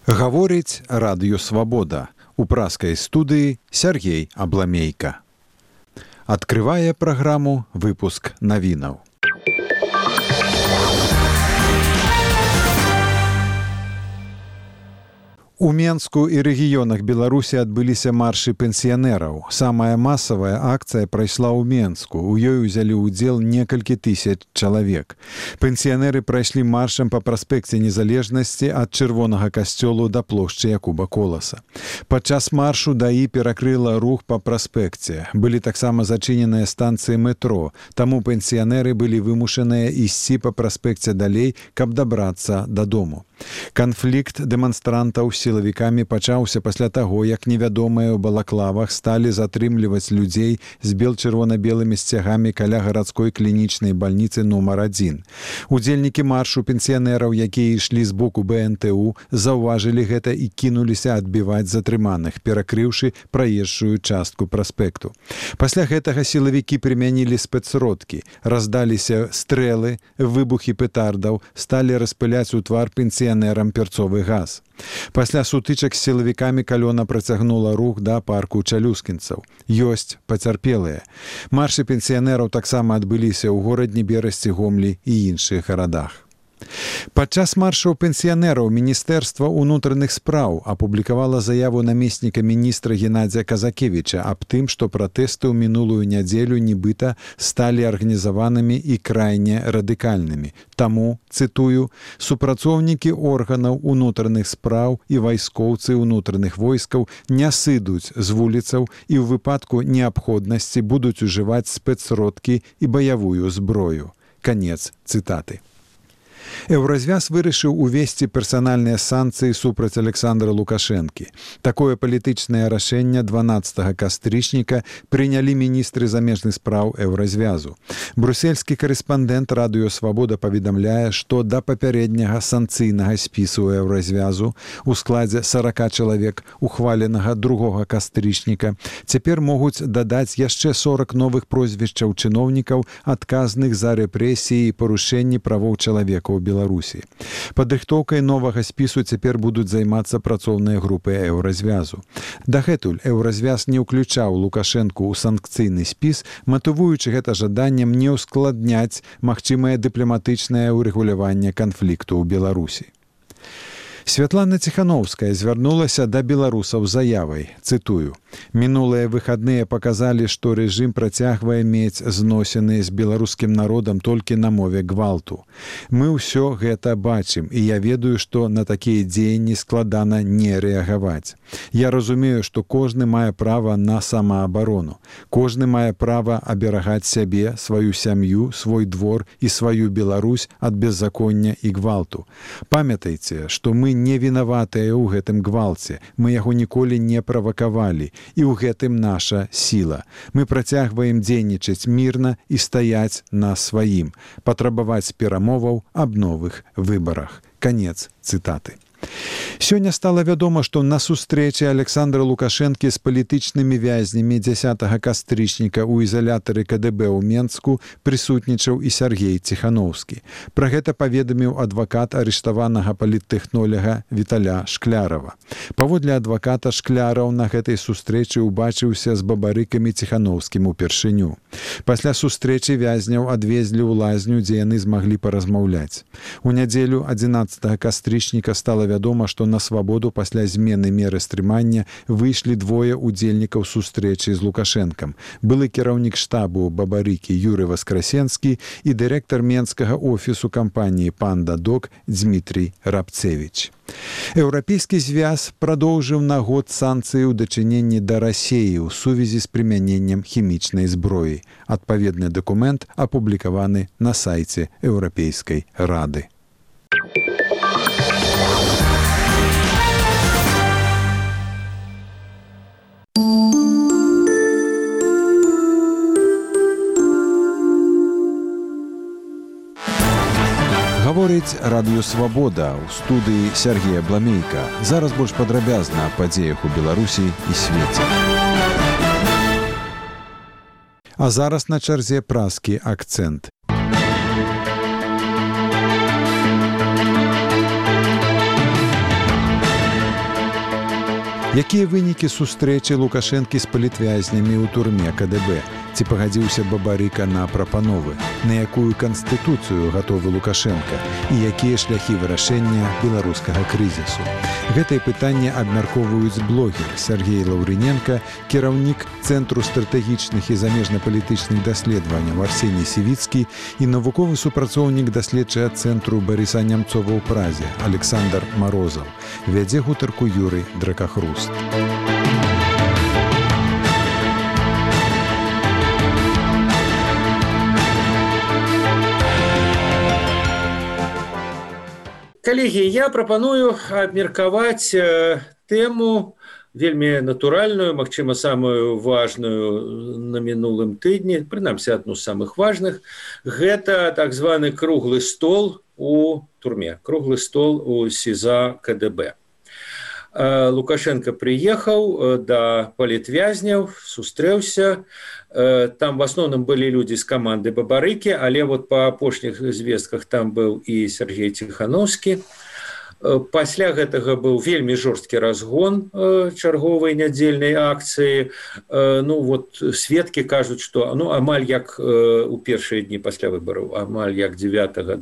Гаворыць радыё «Свабода». У праскай студыі Сергей Абламейка. Адкрывае праграму выпуск навінаў. У Менску і рэгіёнах Беларусі адбыліся маршы пенсіянераў. Самая масавая акцыя прайшла ў Менску. У ёй узялі ўдзел некалькі тысяч чалавек. Пенсіянеры прайшлі маршам па праспекце Незалежнасці ад Чырвонага касцёлу да плошчы Якуба Коласа. Падчас маршу ДАІ перакрыла рух па праспекце. Былі таксама зачыненыя станцыі метро, таму пенсіянеры былі вымушаныя ісці па праспекце далей, каб дабрацца дадому. Канфлікт дэманстрантаў з сілавікамі пачаўся пасля таго, як невядомыя ў балаклавах сталі затрымліваць людзей з бел-чырвона-белымі сцягамі каля гарадской клінічнай бальніцы нумар 1. Удзельнікі маршу пенсіянераў, якія ішлі з боку БНТУ, заўважылі гэта і кінуліся адбіваць затрыманых, перакрыўшы праезджую частку праспекту. Пасля гэтага сілавікі прымянілі спецсродкі, раздаліся стрэлы, выбухі петардаў, сталі распыляць у твар пенсіянерам перцовы газ. Пасля сутычак з сілавікамі калёна працягнула рух да парку чалюскінцаў. Ёсць пацярпелыя. Маршы пенсіянераў таксама адбыліся ў горадні Берасці, Гомлі і іншых гарадах. Падчас маршаў пенсіянераў Міністэрства ўнутраных спраў апублікавала заяву намесніка міністра Геннадзія Казакевіча аб тым, што пратэсты ў мінулую нядзелю нібыта сталі арганізаванымі і крайне радыкальнымі. Таму, цытую, супрацоўнікі органаў унутраных спраў і вайскоўцы ўнутраных войскаў не сыдуць з вуліцаў і ў выпадку неабходнасці будуць ужываць спецсродкі і баявую зброю. Канец цытаты. Еўразвяз вырашыў увесці персанальныя санкцыі супраць Александра Лукашэнкі. Такое палітычнае рашэнне 12 кастрычніка прынялі міністры замежных спраў Еўразвязу. Брусельскі карэспандэнт радыё «Свабода» паведамляе, што да папярэдняга санкцыйнага спісу Еўразвязу у складзе 40 чалавек, ухваленага 2 кастрычніка, цяпер могуць дадаць яшчэ 40 новых прозвішчаў чыноўнікаў, адказных за рэпрэсіі і парушэнні правоў чалавека ў Беларусі. Падрыхтоўкай новага спісу цяпер будуць займацца працоўныя групы Еўразвязу. Дагэтуль Еўразвяз не ўключаў Лукашэнку ў санкцыйны спіс, матывуючы гэта жаданнем не ўскладняць магчымае дыпламатычнае ўрэгуляванне канфлікту ў Беларусі. Святлана Ціхановская звярнулася да беларусаў з заявай, цытую, «Мінулыя выхадныя паказалі, што рэжым працягвае мець зносіны з беларускім народам толькі на мове гвалту. Мы ўсё гэта бачым, і я ведаю, што на такія дзеянні складана не рэагаваць. Я разумею, што кожны мае права на самаабарону. Кожны мае права аберагаць сябе, сваю сям'ю, свой двор і сваю Беларусь ад беззаконня і гвалту. Памятайце, што мы не вінаватыя ў гэтым гвалце. Мы яго ніколі не правакавалі. І ў гэтым наша сіла. Мы працягваем дзейнічаць мірна і стаяць на сваім. Патрабаваць перамоваў аб новых выбарах». Канец цытаты. Сёння стала вядома, што на сустрэчы Александра Лукашэнкі з палітычнымі вязнямі 10 кастрычніка ў изалятары КДБ ў Менску прысутнічаў і Сергей Ціхановскі. Пра гэта паведаміў адвакат арыштаванага паліттэхноляга Віталя Шклярова. Паводле адваката, Шкляраў на гэтай сустрэчы ўбачыўся з бабарыкамі Ціхановскім упершыню. Пасля сустрэчы вязняў адвезлі ў лазню, дзе яны змаглі паразмаўляць. У нядзелю 11 кастрычніка стала вядома, што на свабоду пасля змены меры стрымання выйшлі двое удзельнікаў сустрэчы з Лукашэнкам. Былы кіраўнік штабу бабарыкі Юрый Васкрасенскі і дырэктар менскага офісу кампаніі «Панда-Док» Дмітрий Рабцевіч. Еўрапейскі звяз прадоўжыў на год санкцыі ў дачыненні да Расіі ў сувязі з прымяненнем хімічнай зброі. Адпаведны дакумент апублікаваны на сайце Еўрапейскай рады. Гаворыць радыё «Свабода», у студыі Сергей Абламейка. Зараз больш падрабязна аб падзеях у Беларусі і свеце. А зараз на чарзе праскі акцэнт. Якія вынікі сустрэчы Лукашэнкі з палітвязнямі ў турме КДБ? Ці пагадзіўся Бабарыка на прапановы? На якую канстытуцыю гатовы Лукашенка? І якія шляхі вырашэння беларускага крызісу? Гэтае пытанне абмяркоўваюць блогер Сергей Лаўрыненка, кіраўнік Цэнтру стратэгічных і замежна-палітычных даследаванняў Арсеній Сівіцкі і навуковы супрацоўнік даследчага цэнтру Барыса Нямцова ў Празе Александр Марозаў. Вядзе гутарку Юрый Дракахруст. Калегі, я прапаную абмеркаваць тэму вельмі натуральную, магчыма, самую важную на мінулым тыдні, прынамсі адну з самых важных. Гэта так званы круглы стол у турме, круглы стол у СІЗА КДБ. Лукашенко прыехаў да палітвязняў, сустрэўся. Там в асноўным былі людзі з каманды Бабарыкі, але вот па апошніх звестках там быў і Сергей Ціхановскі. Пасля гэтага быў вельмі жорсткі разгон чарговай нядзельнай акцыі. Ну вот сведкі кажуць, што амаль як у першыя дні пасля выбараў, амаль як 9-12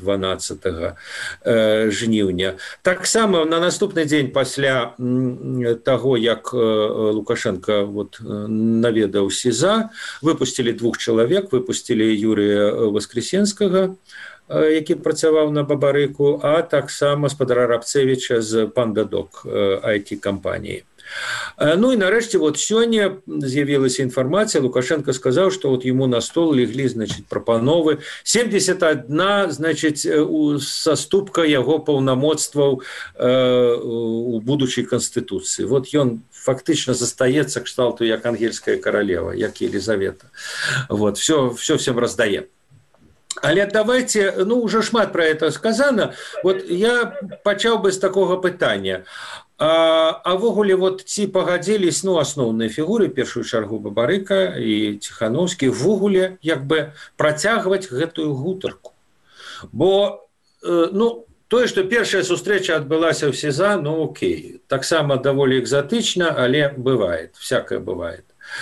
жніўня. Таксама на наступны дзень пасля таго, як Лукашенко вот наведаў СІЗА, выпусцілі 2 чалавек, выпусцілі Юрія Воскресенскага, які працаваў на Бабарыку, а таксама спадара Рабцевіча з Пандадок IT-кампаніі. Ну і нарэшце вот сёння з'явілася інфармацыя, Лукашенко сказаў, што вот ему на стол леглі, значит, прапановы 71, значит, саступка яго паўнамоцтваў у будучай канстытуцыі. Вот ён фактычна застаецца кшталту як ангельская каралева, як Елизавета. Вот всё всем раздае. Але давайте, уже шмат про это сказано. Вот я пачаў бы з такога пытання. А ввогуле вот ці пагадзілись, асноўныя фігуры, першую чаргу Бабарыка і Ціхановскі, ввогуле як бы працягваць гэтую гутарку. Бо, тое, што першая сустрэча адбылася ў СІЗА, окей. Таксама даволі экзатычна, але бывает, всякое бывает.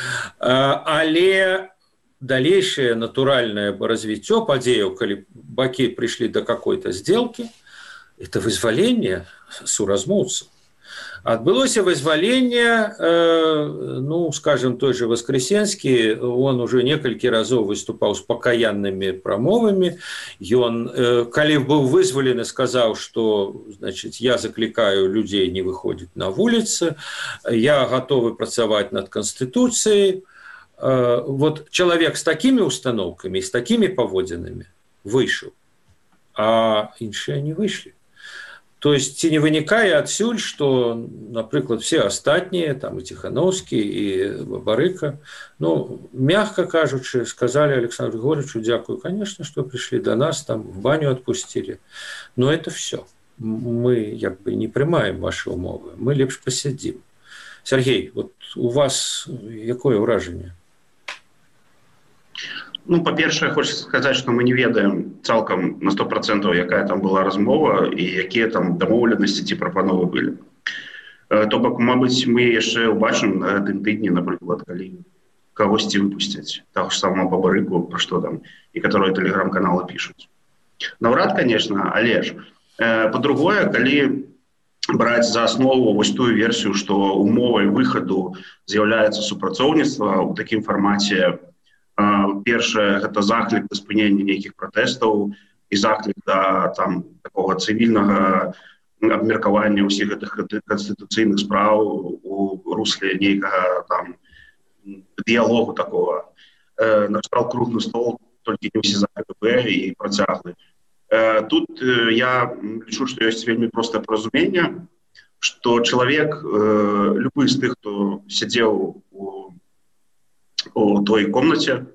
Але далейшее натуральное развитие падзеяў, калі бакі пришли до какой-то сделки, это вызволение суразмоўцаў. Адбылося вызваленне, скажем, той же Воскресенскі, он уже некалькі разоў выступаў з пакаяннымі прамовамі. Ён, калі быў вызвалены, сказаў, што, значит, я заклікаю людзей не выходзіць на вуліцы, я гатовы працаваць над Канстытуцыяй. Вот человек с такими установками, с такими поводинами вышел, а іншыя не вышли. То есть ці не вынікае адсюль, что, например, все астатнія, там и Тихановский, и Бабарыка, мягко кажучи, сказали Александру Григорьевичу: дякую, конечно, что пришли до нас, там в баню отпустили, но это все. Мы как бы не приймаем ваши умовы, мы лепш посидим. Сергей, вот у вас якое ўражанне? Па-першае, хочется сказаць, што мы не ведаем цалкам на 100%, якая там была размова і якія там дамоўленасці ці прапановы былі. То бок, мабыць, мы яшчэ ўбачым на гэтым тыдні, напрыклад, калі кагосьці выпусцяць, таго ж самого Бабарыку, пра што там, і которые тэлеграм-каналы пішуць. Наўрад, конечно, але ж. Па-другое, калі браць за аснову вось тую версію, што умовай выхаду з'яўляецца супрацоўніцтва ў такім фармаце. Першае, гэта заклік да спынення нейкіх пратэстаў і заклік да такога цывільнага абмеркавання ўсіх гэтых канстытуцыйных спраў у русле нейкага дыялогу такого. Накшталт круглы стол, толькі не ўсе за КДБ і працяглы. Тут я лічу, што ёсць вельмі простае паразуменне, што чалавек, любы з тых, хто сядзеў у той комнате,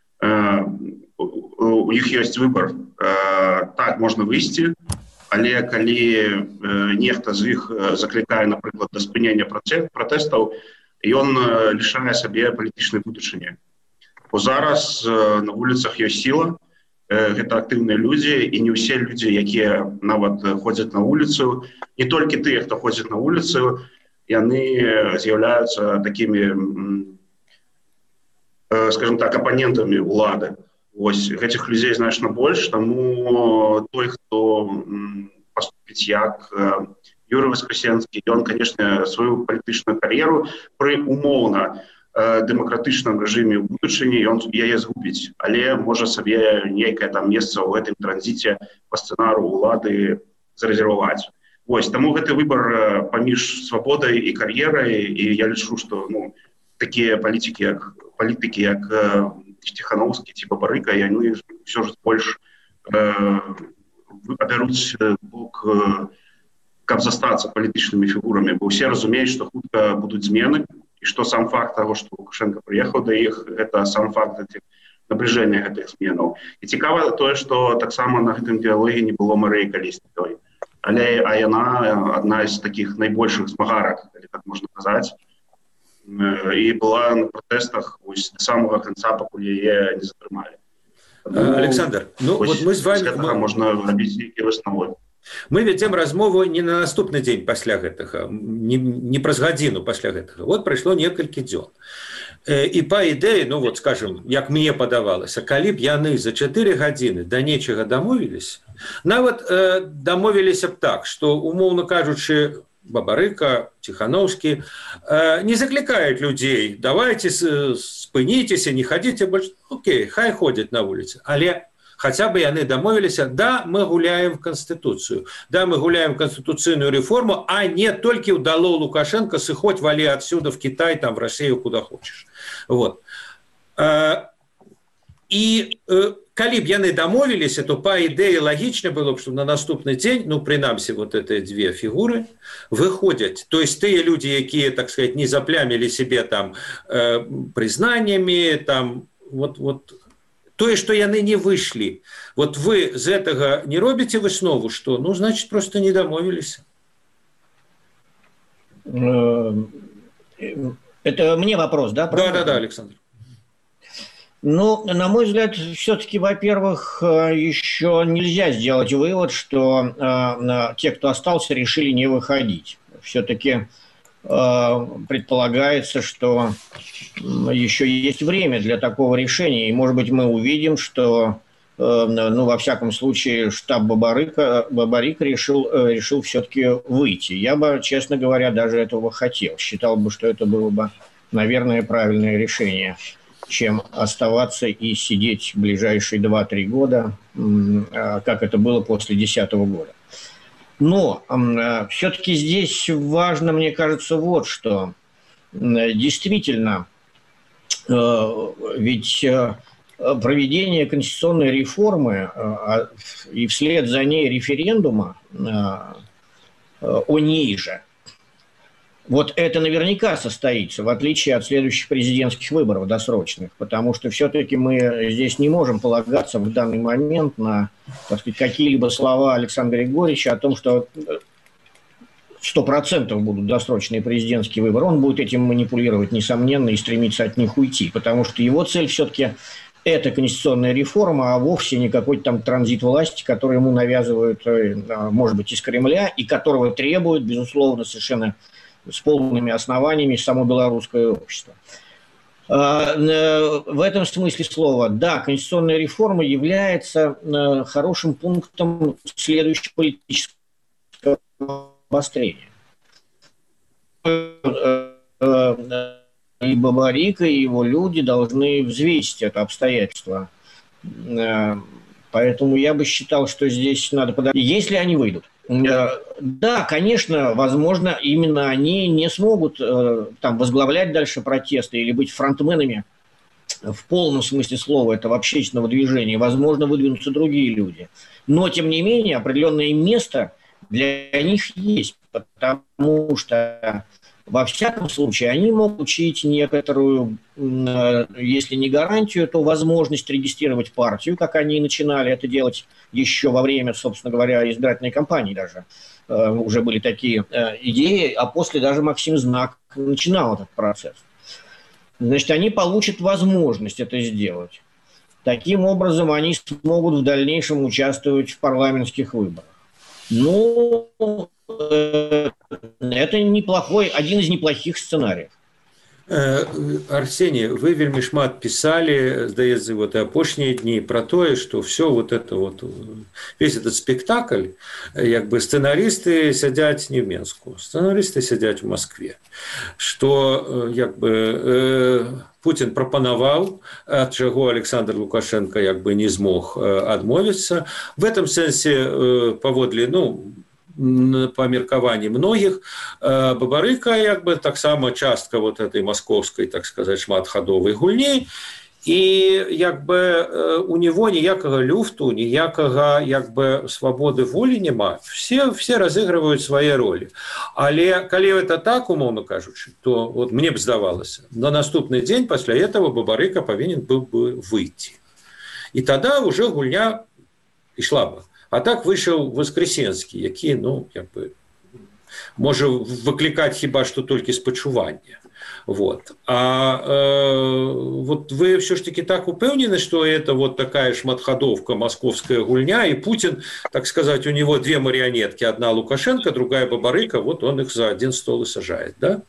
у іх ёсць выбор. Так, можна выйсці, але калі нехта з іх заклікае, напрыклад, да спынення пратэстаў, ён лішае сабе палітычнай будучыні. Бо зараз на вуліцах ёсць сіла, гэта актыўныя людзі, і не ўсе людзі, якія нават ходзяць на вуліцу, не толькі тыя, хто ходзіць на вуліцу, яны з'яўляюцца такімі, скажем так, апанентамі ўлады. Вось гэтых людзей значна больш, таму той, хто паступіць як Юрий Воскресенскі, ён, конечно, сваю палітычную кар'еру пры умоўна дэмакратычным рэжыме ў будучыні ён яе згубіць, але можа сабе нейкае там месца ў гэтым транзіце па сцэнару ўлады зарэзерваваць. Вось, таму гэты выбар паміж свабодай і кар'ерай, і я лічу, што такія палітыкі, як Тихановскі ці Бабарыка, яны ўсё ж больш абяруць бок, каб застацца палітычнымі фігурамі, бо ўсе разумеюць, што хутка будуць змены, і што сам факт таго, што Лукашенко прыехаў да іх, гэта сам факт набліжэння гэтых зменаў. І цікава тое, што таксама на гэтым дыялоге не было Марыі Калеснікавай. Але яна адна з такіх найбольшых змагарак, калі так можна казаць, і была на пратэстах да самага канца, пакуль яе не затрымалі. Александр, вот мы з вами можна рабіць нейкія высновы. Мы вядзем размову не на наступны дзень пасля гэтага, не праз гадзіну пасля гэтага. Вот прайшло некалькі дзён. І па ідэі, вот скажем, як мне падавалася, калі б яны за 4 гадзіны да нечага дамовіліся, нават дамовіліся б так, што, умоўна кажучы, Бабарыка, Тихановскі не заклікаюць людзей, давайте спыніцеся, не хадзіце больш, окей, хай ходзяць на вуліцы, але хотя бы яны дамовіліся, да, мы гуляем в Конституцию, да, мы гуляем в конституцийную реформу, а не только удало Лукашенко, сыходь, вали отсюда в Китай, там, в Россию, куда хочешь. Вот. И калі б яны дамовіліся, то по ідэі лагічна было б, што на наступны дзень, прынамсі, вот эти две фігуры выходят. То есть тыя люди, якія, так сказать, не заплямили себе там признаниями, там, вот тое, што яны не выйшлі. Вот вы з гэтага не робіце выснову, што, значит, просто не дамовіліся. Это мне вопрос, да? Правда? Да, Александр. На мой взгляд, все-таки, во-первых, еще нельзя сделать вывод, что те, кто остался, решили не выходить. Все-таки предполагается, что еще есть время для такого решения, и, может быть, мы увидим, что, во всяком случае, штаб Бабарик решил все-таки выйти. Я бы, честно говоря, даже этого хотел. Считал бы, что это было бы, наверное, правильное решение, чем оставаться и сидеть ближайшие 2-3 года, как это было после 2010 года. Но все-таки здесь важно, мне кажется, вот что. Действительно, ведь проведение конституционной реформы и вслед за ней референдума о ней же, вот это наверняка состоится, в отличие от следующих президентских выборов досрочных, потому что все-таки мы здесь не можем полагаться в данный момент на, так сказать, какие-либо слова Александра Григорьевича о том, что 100% будут досрочные президентские выборы. Он будет этим манипулировать, несомненно, и стремиться от них уйти, потому что его цель все-таки это конституционная реформа, а вовсе не какой-то там транзит власти, который ему навязывают, может быть, из Кремля, и которого требует, безусловно, совершенно с полными основаниями само белорусское общество. В этом смысле слова, да, конституционная реформа является хорошим пунктом следующего политического обострения. И Бабарик, и его люди должны взвесить это обстоятельство. Поэтому я бы считал, что здесь надо подождать, если они выйдут. Да, конечно, возможно, именно они не смогут там возглавлять дальше протесты или быть фронтменами в полном смысле слова этого общественного движения. Возможно, выдвинутся другие люди. Но, тем не менее, определенное место для них есть, потому что, во всяком случае, они могут учить некоторую, если не гарантию, то возможность регистрировать партию, как они и начинали это делать еще во время, собственно говоря, избирательной кампании даже. Уже были такие идеи, а после даже Максим Знак начинал этот процесс. Значит, они получат возможность это сделать. Таким образом, они смогут в дальнейшем участвовать в парламентских выборах. Ну, это неплохой, один из неплохих сценариев. Арсений, вы вельмі шмат писали, здаецца, вот и апошнія дни про то, что все вот это вот, весь этот спектакль, как бы сценаристы сядят не в Минску, сценаристы сядят в Москве, что как бы Путин пропановал, от чего Александр Лукашенко как бы не смог отмовиться. В этом сенсе поводле, по меркаванні многіх, Бабарыка як бы таксама частка вот этой московской, так сказать, шматхадовой гульні, і як бы у него ніякага люфту, ніякага як бы свободы волі няма. Все разыгрывают свои роли. Але калі это так, умовно кажучи, то вот мне б здавалася, на наступный день после этого Бабарыка повинен был бы выйти. И тогда уже гульня ішла бы. А так вышел Воскресенский, які, як бы, може викликати хіба що тільки спочування. Вот. Вот вы все ж таки так упевнены, что это вот такая шматходовка, московская гульня, и Путин, так сказать, у него две марионетки, одна Лукашенко, другая Бабарыка, вот он их за один стол и сажает, да?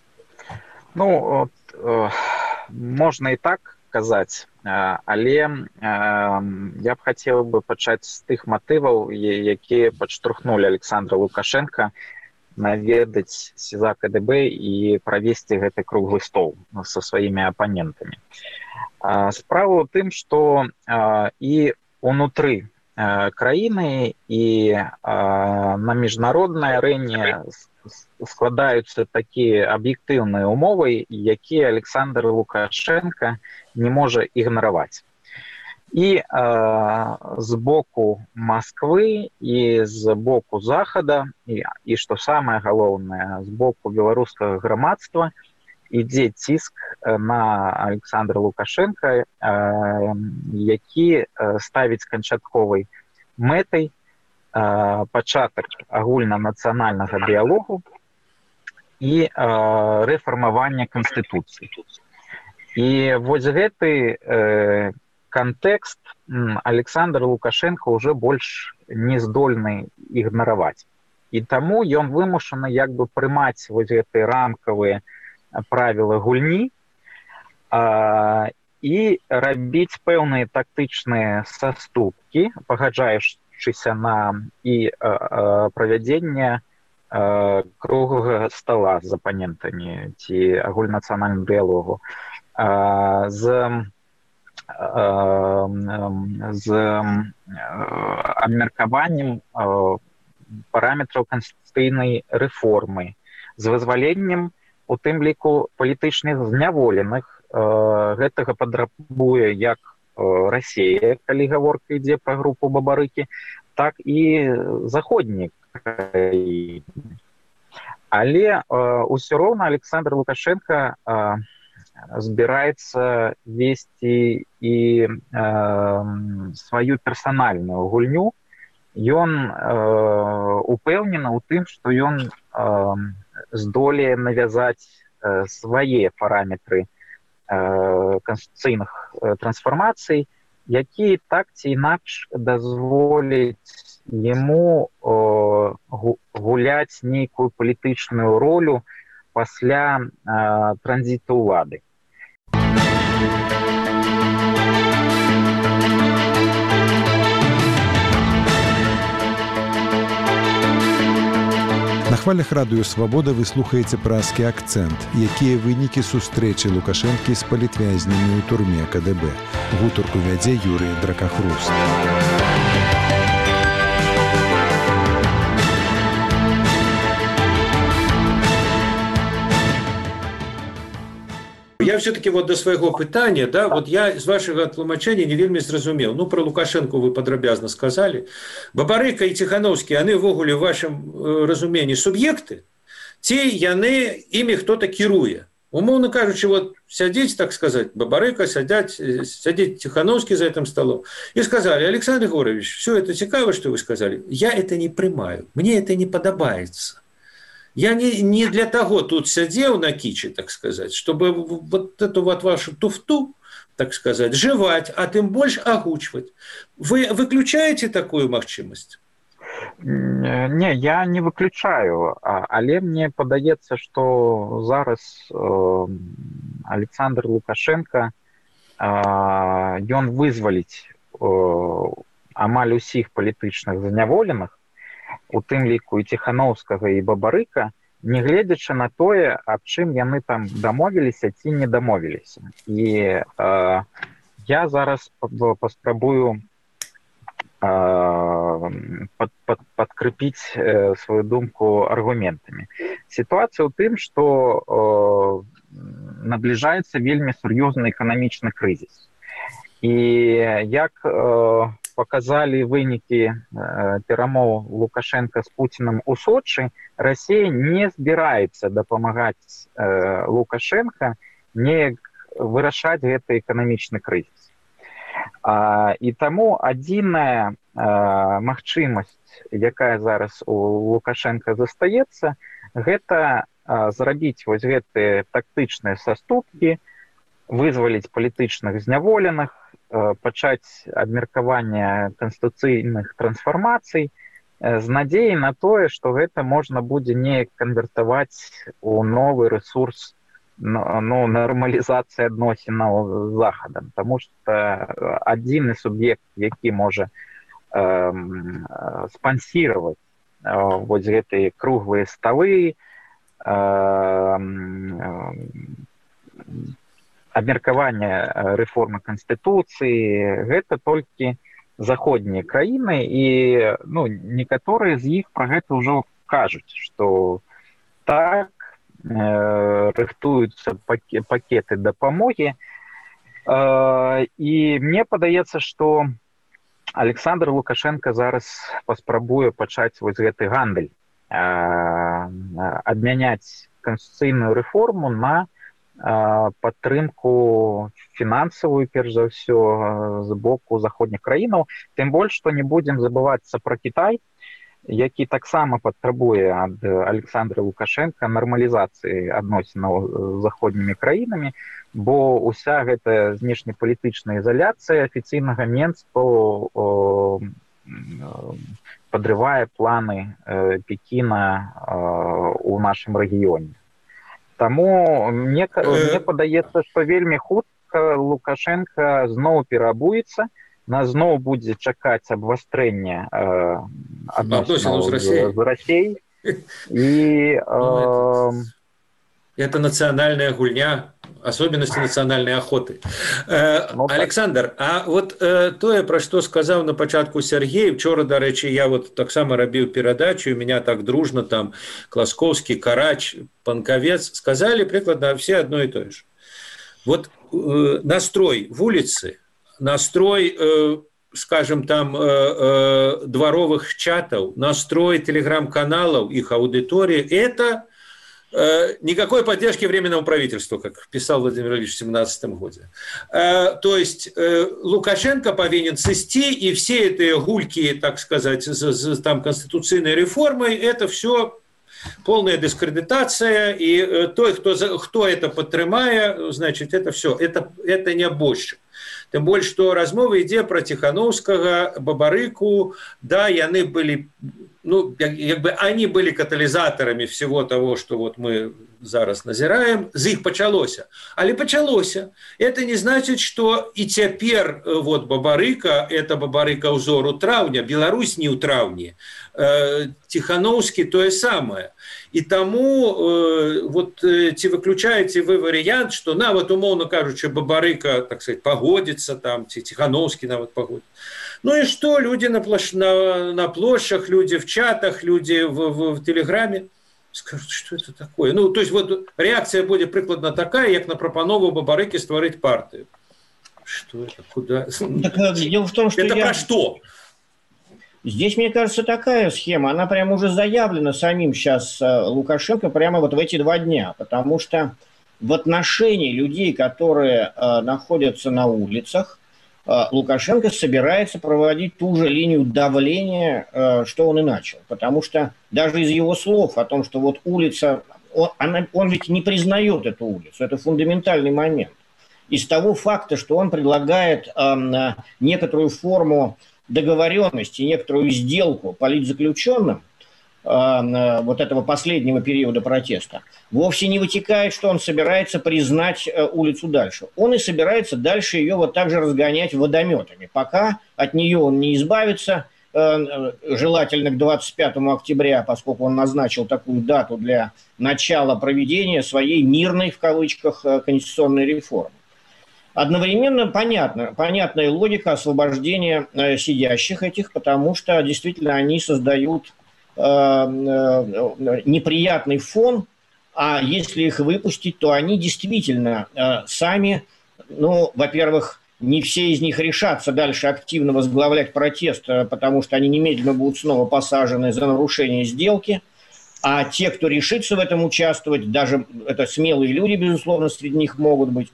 Можна і так казаць, але я б хацеў бы пачаць з тых матываў, якія падштурхнулі Александра Лукашенка наведаць СІЗА КДБ і правесці гэты круглы стол са сваімі апанентамі. Справа ў тым, што і ўнутры краіны і на міжнароднай арэне складаюцца такія аб'ектыўныя умовы, якія Александр Лукашенко не можа ігнараваць. І з боку Москвы, і з боку Захада, і што самае галоўнае, з боку беларускага грамадства ідзе ціск на Александра Лукашенка, які ставіць канчатковай мэтай пачатак агульнанацыянальнага дыялогу і рэфармавання Канстытуцыі. І вось гэты кантэкст Александр Лукашенко уже больш не здольны ігнараваць. І таму ён вымушаны як бы прымаць вось гэтыя рамкавыя правілы гульні і рабіць пэўныя тактычныя саступкі, пагаджаючыся на і правядзенне круглага стола з апанентамі ці агульнанацыянальнага дыялогу, з абмеркаваннем параметраў канстытуцыйнай рэформы, з вызваленнем, у тым ліку, палітычных зняволеных. Гэтага патрабуе як Расія, калі гаворка ідзе пра групу Бабарыкі, так і заходнія краіны. Але ўсё роўна Александр Лукашенко збіраецца весці і сваю персанальную гульню. Ён упэўнены ў тым, што ён здолее навязаць свае параметры канстытуцыйных трансфармацый, якія так ці інакш дазволяць яму гуляць нейкую палітычную ролю пасля транзіту ўлады. На хвалях радыё «Свабода» вы слухаеце празкі акцэнт, якія вынікі сустрэчы Лукашэнкі з палітвязнямі ў турме КДБ. Гутарку вядзе Юрый Дракахруст. Я все-таки вот до своего пытания, да, вот я из вашего тлумачения не вельмі зразумел. Про Лукашенко вы подробязно сказали. Бабарыка и Тихановский, они ввогуле в вашем разумении субъекты, те яны, ими кто-то кируе. Умовно кажучи, вот сядеть, так сказать, Бабарыка, сядеть Тихановский за этим столом. И сказали: Александр Егорович, все это цікаво, что вы сказали. Я это не примаю, мне это не подобается. Я не для того тут сидел на киче, так сказать, чтобы вот эту вот вашу туфту, так сказать, жевать, а тем больше огучивать. Вы выключаете такую махчимость? Не, я не выключаю, але мне падаецца, што зараз Александр Лукашенко ён вызваліць амаль усіх палітычных зняволеных, у тым ліку і Ціхановскага, і Бабарыка, нягледзячы на тое, аб чым яны там дамовіліся ці не дамовіліся. І я зараз паспрабую подкрепить свою думку аргументами. Ситуация в тым, что наближается вельмі сур'ёзны эканамічны крызіс. І як показали вынікі перамоў Лукашенко с Путиным у Сочи, Россия не збіраецца дапамагаць Лукашенко неяк вырашаць гэты эканамічны крызіс. І таму адзіная магчымасць, якая зараз у Лукашенка застаецца, гэта зрабіць вось гэтыя тактычныя саступкі, вызваліць палітычных зняволеных, пачаць абмеркаванне канстытуцыйных трансфармацый з надзеяй на тое, што гэта можна будзе неяк канвертаваць у новы рэсурс, нормалізацыя адносінаў з Захадам, тому што адзіны суб'ект, які можа спансіраваць вось гэтыя круглыя сталы, абмеркаванне рэформы канстытуцыі, гэта толькі заходнія краіны, і некаторыя з іх пра гэта ўжо кажуць, што так, рыхтуюцца пакеты дапамогі. І мне падаецца, што Александр Лукашенко зараз паспрабуе пачаць вось гэты гандаль, абмяняць канстытуцыйную рэформу на падтрымку фінансавую, перш за ўсё, з боку заходніх краінаў. Тым больш, што не будзем забывацца пра Кітай, які таксама патрабуе ад Александра Лукашенка нармалізацыі адносінаў з заходнімі краінамі, бо ўся гэта знешнепалітычная ізаляцыя афіцыйнага Мінску падрывае планы Пекіна ў нашым рэгіёне. Таму мне падаецца, што вельмі хутка Лукашенка зноў пераабуецца, нас зноў будзе чакаць абвастрэнне адносінаў з Расіяй. І это национальная гульня, особенности национальной охоты. Александр, а вот тое, пра што сказаў на пачатку Сергей, вчора, дарэчы, я вот таксама рабіў перадачу, у меня так дружно там Класкоўскі, Карач, Панкавец, сказали прикладно все одно и то же. Вот настрой в улице, настрой, скажем, там дворовых чатов, настрой телеграм-каналов, их аудитории, это никакой поддержки Временному правительству, как писал Владимир Ильич в 2017 году. То есть Лукашенко повинен цести, и все эти гульки, так сказать, там, конституционной реформой, это все полная дискредитация, и той, кто это падтрымае, значит, это все, это не больше. Тем более, что размова ідзе про Тихановского, Бабарыку, да, яны были, ну, они были катализаторами всего того, что вот мы зараз назираем, з іх пачалося. Але пачалося. Это не значит, что и цяпер вот Бабарыка, это Бабарыка ўзору траўня, Беларусь не ў траўні, Тихановский тое самое. И тому вот ці выключаете вы вариант, что вот умоўно кажучи, Бабарыка, так сказать, погодится там, Тихановский нават погодится. Ну и что, люди на площадях, люди в чатах, люди в телеграме скажут, что это такое. Ну, то есть вот реакция будет прикладно такая, как на прапанову Бабарыки стварыць партию. Что это? Куда? Так, дело в том, что это про что? Здесь, мне кажется, такая схема, она прямо уже заявлена самим сейчас Лукашенко прямо вот в эти 2 дня, потому что в отношении людей, которые находятся на улицах, Лукашенко собирается проводить ту же линию давления, что он и начал. Потому что даже из его слов о том, что вот улица, он ведь не признает эту улицу, это фундаментальный момент. Из того факта, что он предлагает некоторую форму договоренность и некоторую сделку политзаключенным вот этого последнего периода протеста, вовсе не вытекает, что он собирается признать улицу дальше. Он и собирается дальше ее вот так же разгонять водометами, пока от нее он не избавится, желательно к 25 октября, поскольку он назначил такую дату для начала проведения своей «мирной» в кавычках конституционной реформы. Одновременно понятная логика освобождения сидящих этих, потому что действительно они создают неприятный фон, а если их выпустить, то они действительно сами, ну, во-первых, не все из них решатся дальше активно возглавлять протест, потому что они немедленно будут снова посажены за нарушение сделки, а те, кто решится в этом участвовать, даже это смелые люди, безусловно, среди них могут быть,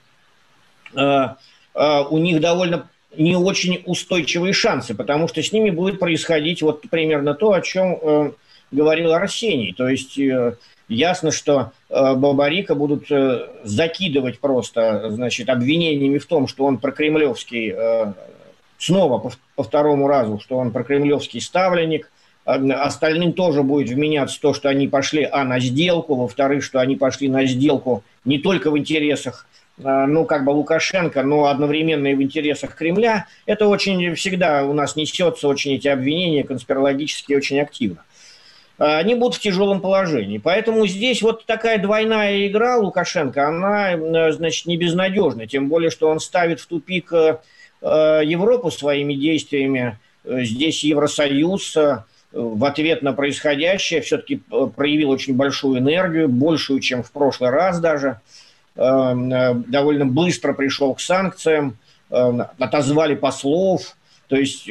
у них довольно не очень устойчивые шансы, потому что с ними будет происходить вот примерно то, о чем говорил Арсений. То есть ясно, что Бабарика будут закидывать просто, значит, обвинениями в том, что он прокремлевский, снова по второму разу, что он прокремлевский ставленник. Остальным тоже будет вменяться то, что они пошли на сделку, во-вторых, что они пошли на сделку не только в интересах Лукашенко, но одновременно и в интересах Кремля. Это очень всегда у нас несется, очень эти обвинения конспирологические очень активно. Они будут в тяжелом положении. Поэтому здесь вот такая двойная игра Лукашенко, она, значит, не безнадежна. Тем более, что он ставит в тупик Европу своими действиями. Здесь Евросоюз в ответ на происходящее все-таки проявил очень большую энергию, большую, чем в прошлый раз даже. Довольно быстро пришел к санкциям, отозвали послов, то есть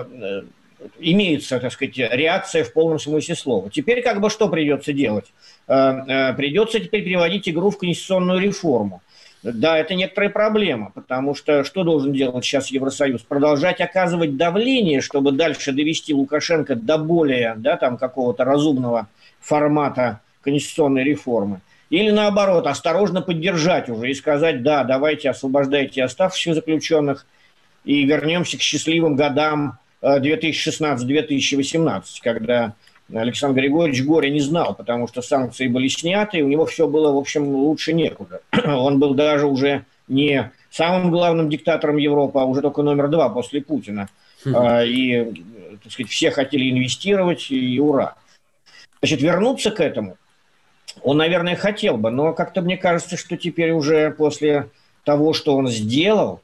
имеется, так сказать, реакция в полном смысле слова. Теперь как бы что придется делать? Придется теперь переводить игру в конституционную реформу. Да, это некоторая проблема, потому что должен делать сейчас Евросоюз? Продолжать оказывать давление, чтобы дальше довести Лукашенко до более, какого-то разумного формата конституционной реформы. Или наоборот, осторожно поддержать уже и сказать, да, давайте освобождайте оставшихся заключенных и вернемся к счастливым годам 2016-2018, когда Александр Григорьевич горя не знал, потому что санкции были сняты, и у него все было, в общем, лучше некуда. Он был даже уже не самым главным диктатором Европы, а уже только номер 2 после Путина. И, так сказать, все хотели инвестировать, и ура. Значит, вернуться к этому он, наверное, хотел бы, но как-то мне кажется, что теперь уже после того, что он сделал,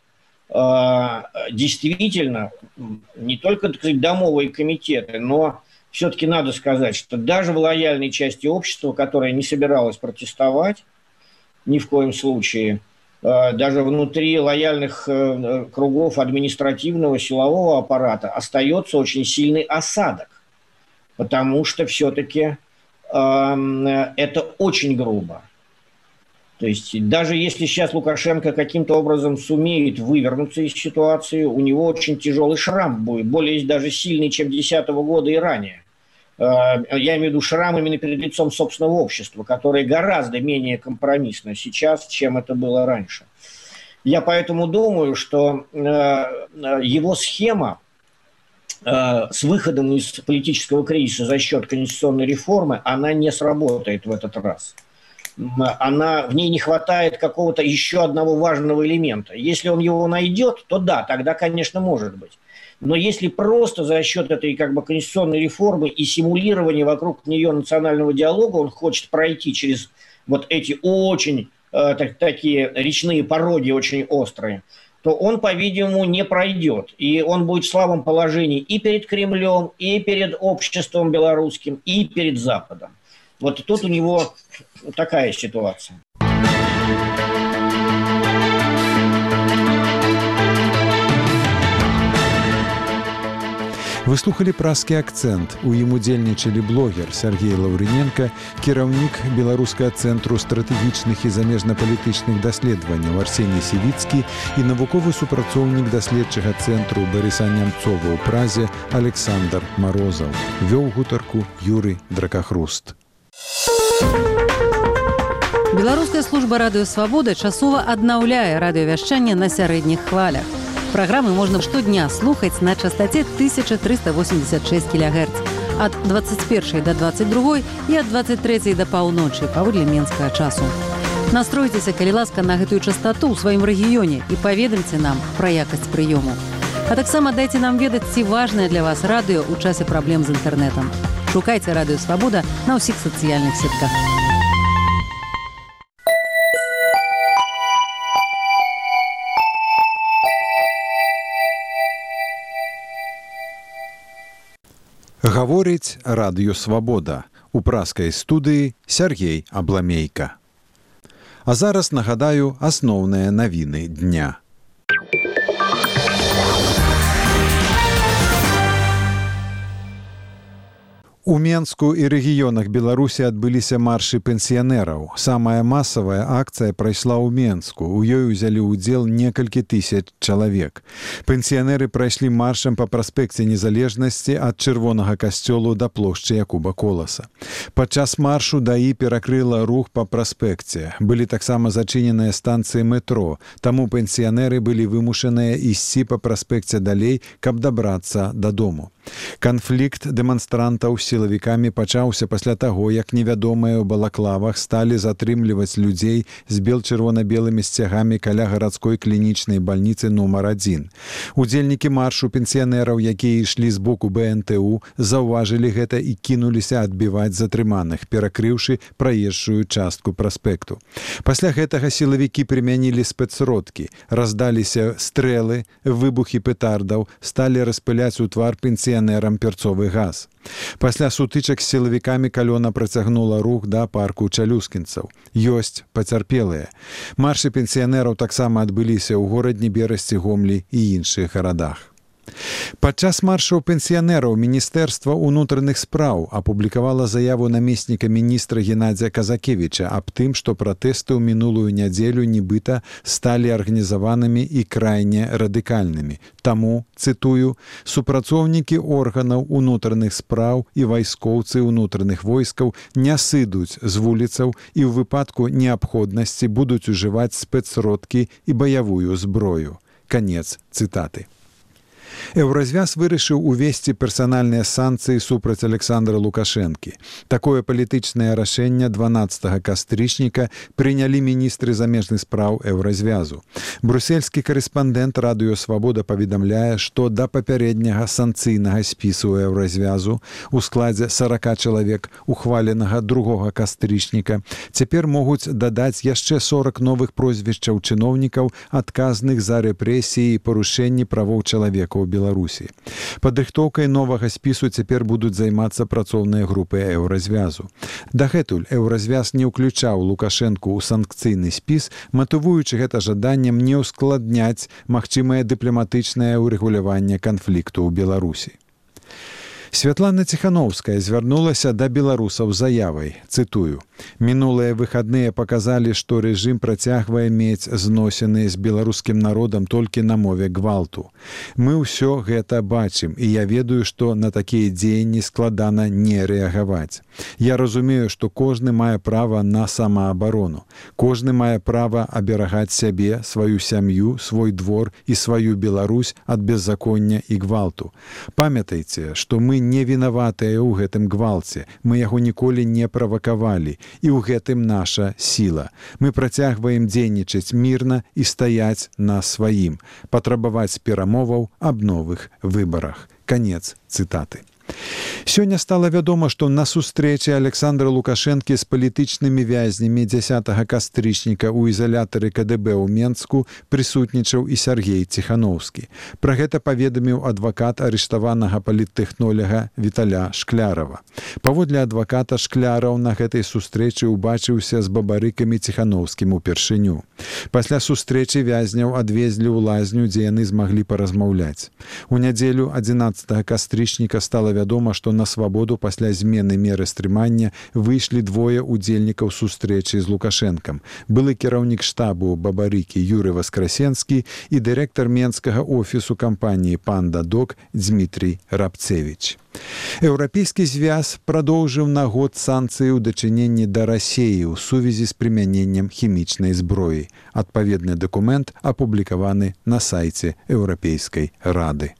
действительно, не только, так сказать, домовые комитеты, но все-таки надо сказать, что даже в лояльной части общества, которая не собиралась протестовать ни в коем случае, даже внутри лояльных кругов административного силового аппарата остается очень сильный осадок, потому что все-таки это очень грубо. То есть даже если сейчас Лукашенко каким-то образом сумеет вывернуться из ситуации, у него очень тяжелый шрам будет, более даже сильный, чем 2010 года и ранее. Я имею в виду шрам именно перед лицом собственного общества, которое гораздо менее компромиссно сейчас, чем это было раньше. Я поэтому думаю, что его схема с выходом из политического кризиса за счет конституционной реформы, она не сработает в этот раз. В ней не хватает какого-то еще одного важного элемента. Если он его найдет, то да, тогда, конечно, может быть. Но если просто за счет этой конституционной реформы и симулирования вокруг нее национального диалога он хочет пройти через вот эти очень такие речные пороги, очень острые, то он, по-видимому, не пройдет. И он будет в слабом положении и перед Кремлем, и перед обществом белорусским, и перед Западом. Вот тут у него такая ситуация. Вы слухали празкі акцэнт. У ім удзельнічалі блогер Сергей Лаўрыненка, кіраўнік Беларускага цэнтру стратэгічных і замежнапалітычных даследаванняў Арсеній Сівіцкі і навуковы супрацоўнік даследчага цэнтру Барыса Нямцова ў Празе Александр Марозаў. Вёў гутарку Юрый Дракахруст. Беларуская служба радыё «Свабода» часова аднаўляе радыёвяшчанне на сярэдніх хвалях. Праграмы можна штодня слухаць на частоце 1386 кГц ад 21 до 22 і ад 23 до паўночы паводле менскага часу. Настройцеся, калі ласка, на гэтую частоту ў сваім рэгіёне і паведамце нам пра якасць прыёму. А таксама дайце нам ведаць, ці важнае для вас радыё ў часе праблем з інтэрнэтам. Шукайце Радыё Свабода на ўсіх сацыяльных сетках. Гаворыць Радыё Свабода. У праскай студыі Сергей Абламейка. А зараз нагадаю асноўныя навіны дня. У Менску і рэгіёнах Беларусі адбыліся маршы пенсіянераў. Самая масавая акцыя прайшла ў Менску. У ёй узялі ўдзел некалькі тысяч чалавек. Пенсіянеры прайшлі маршам па праспекце Незалежнасці ад Чырвонага касцёлу да плошчы Якуба Коласа. Падчас маршу ДАІ перакрыла рух па праспекце. Былі таксама зачыненыя станцыі метро, таму пенсіянеры былі вымушаныя ісці па праспекце далей, каб дабрацца дадому. Канфлікт дэманстрантаў з сілавікамі пачаўся пасля таго, як невядомыя ў балаклавах сталі затрымліваць людзей з бел-чырвона-белымі сцягамі каля гарадской клінічнай бальніцы нумар 1. Удзельнікі маршу пенсіянераў, якія ішлі з боку БНТУ, заўважылі гэта і кінуліся адбіваць затрыманых, перакрыўшы праезджую частку праспекту. Пасля гэтага сілавікі прымянілі спецсродкі, раздаліся стрэлы, выбухі петардаў, сталі распыляць у твар пенсіянерам перцовы газ. Пасля сутычак з сілавікамі калёна працягнула рух да парку чалюскінцаў. Ёсць пацярпелыя. Маршы пенсіянераў таксама адбыліся ў горадні Берасці, Гомлі і іншых гарадах. Падчас маршаў пенсіянераў Міністэрства ўнутраных спраў апублікавала заяву намесніка міністра Геннадзя Казакевіча аб тым, што пратэсты ў мінулую нядзелю нібыта сталі арганізаванымі і крайне радыкальнымі. Таму, цытую, супрацоўнікі органаў унутраных спраў і вайскоўцы ўнутраных войскаў не сыдуць з вуліцаў і ў выпадку неабходнасці будуць ужываць спецсродкі і баявую зброю. Канец цытаты. Еўразвяз вырашыў увесці персанальныя санкцыі супраць Александра Лукашэнкі. Такое палітычнае рашэнне 12 кастрычніка прынялі міністры замежных спраў Еўразвязу. Брусельскі карэспандэнт Радыё Свабода паведамляе, што да папярэдняга санкцыйнага спісу Еўразвязу у складзе 40 чалавек, ухваленага 2 кастрычніка, цяпер могуць дадаць яшчэ 40 новых прозвішчаў чыноўнікаў, адказных за рэпрэсіі і парушэнні правоў чалавека ў Беларусі. Падрыхтоўкай новага спісу цяпер будуць займацца працоўныя групы Еўразвязу. Дагэтуль Еўразвяз не ўключаў Лукашэнку ў санкцыйны спіс, матывуючы гэта жаданнем не ўскладняць магчымае дыпламатычнае ўрэгуляванне канфлікту ў Беларусі. Святлана Ціхановская звярнулася да беларусаў заявай, цытую: «Мінулыя выхадныя паказалі, што рэжым працягвае мець зносіны з беларускім народам толькі на мове гвалту. Мы ўсё гэта бачым, і я ведаю, што на такія дзеянні складана не рэагаваць. Я разумею, што кожны мае права на самаабарону. Кожны мае права аберагаць сябе, сваю сям'ю, свой двор і сваю Беларусь ад беззаконня і гвалту. Памятайце, што мы не вінаватыя ў гэтым гвалце, мы яго ніколі не правакавалі, і ў гэтым наша сіла. Мы працягваем дзейнічаць мірна і стаяць на сваім, патрабаваць перамоваў аб новых выбарах». Канец цытаты. Сёння стала вядома, што на сустрэчы Александра Лукашэнкі з палітычнымі вязнямі 10 кастрычніка ў ізалятары КДБ ў Менску прысутнічаў і Сергей Ціхановскі. Пра гэта паведаміў адвакат арыштаванага паліттэхноляга Віталя Шклярава. Паводле адваката, Шкляраў на гэтай сустрэчы ўбачыўся з бабарыкамі Ціхановскім упершыню. Пасля сустрэчы вязняў адвезлі ў лазню, дзе яны змаглі паразмаўляць. У нядзелю 11 кастрычніка стала вядома, што што на свабоду пасля змены меры стрымання выйшлі двое удзельнікаў сустрэчы з Лукашэнкам. Былы кіраўнік штабу Бабарыкі Юрый Васкрасенскі і дырэктар менскага офісу кампаніі «Панда-Док» Дмітрий Рабцевич. Еўрапейскі звяз прадоўжыў на год санкцыі ў дачыненні да Расеі ў сувязі з прымяненнем хімічнай зброі. Адпаведны дакумент апублікаваны на сайце Еўрапейскай рады.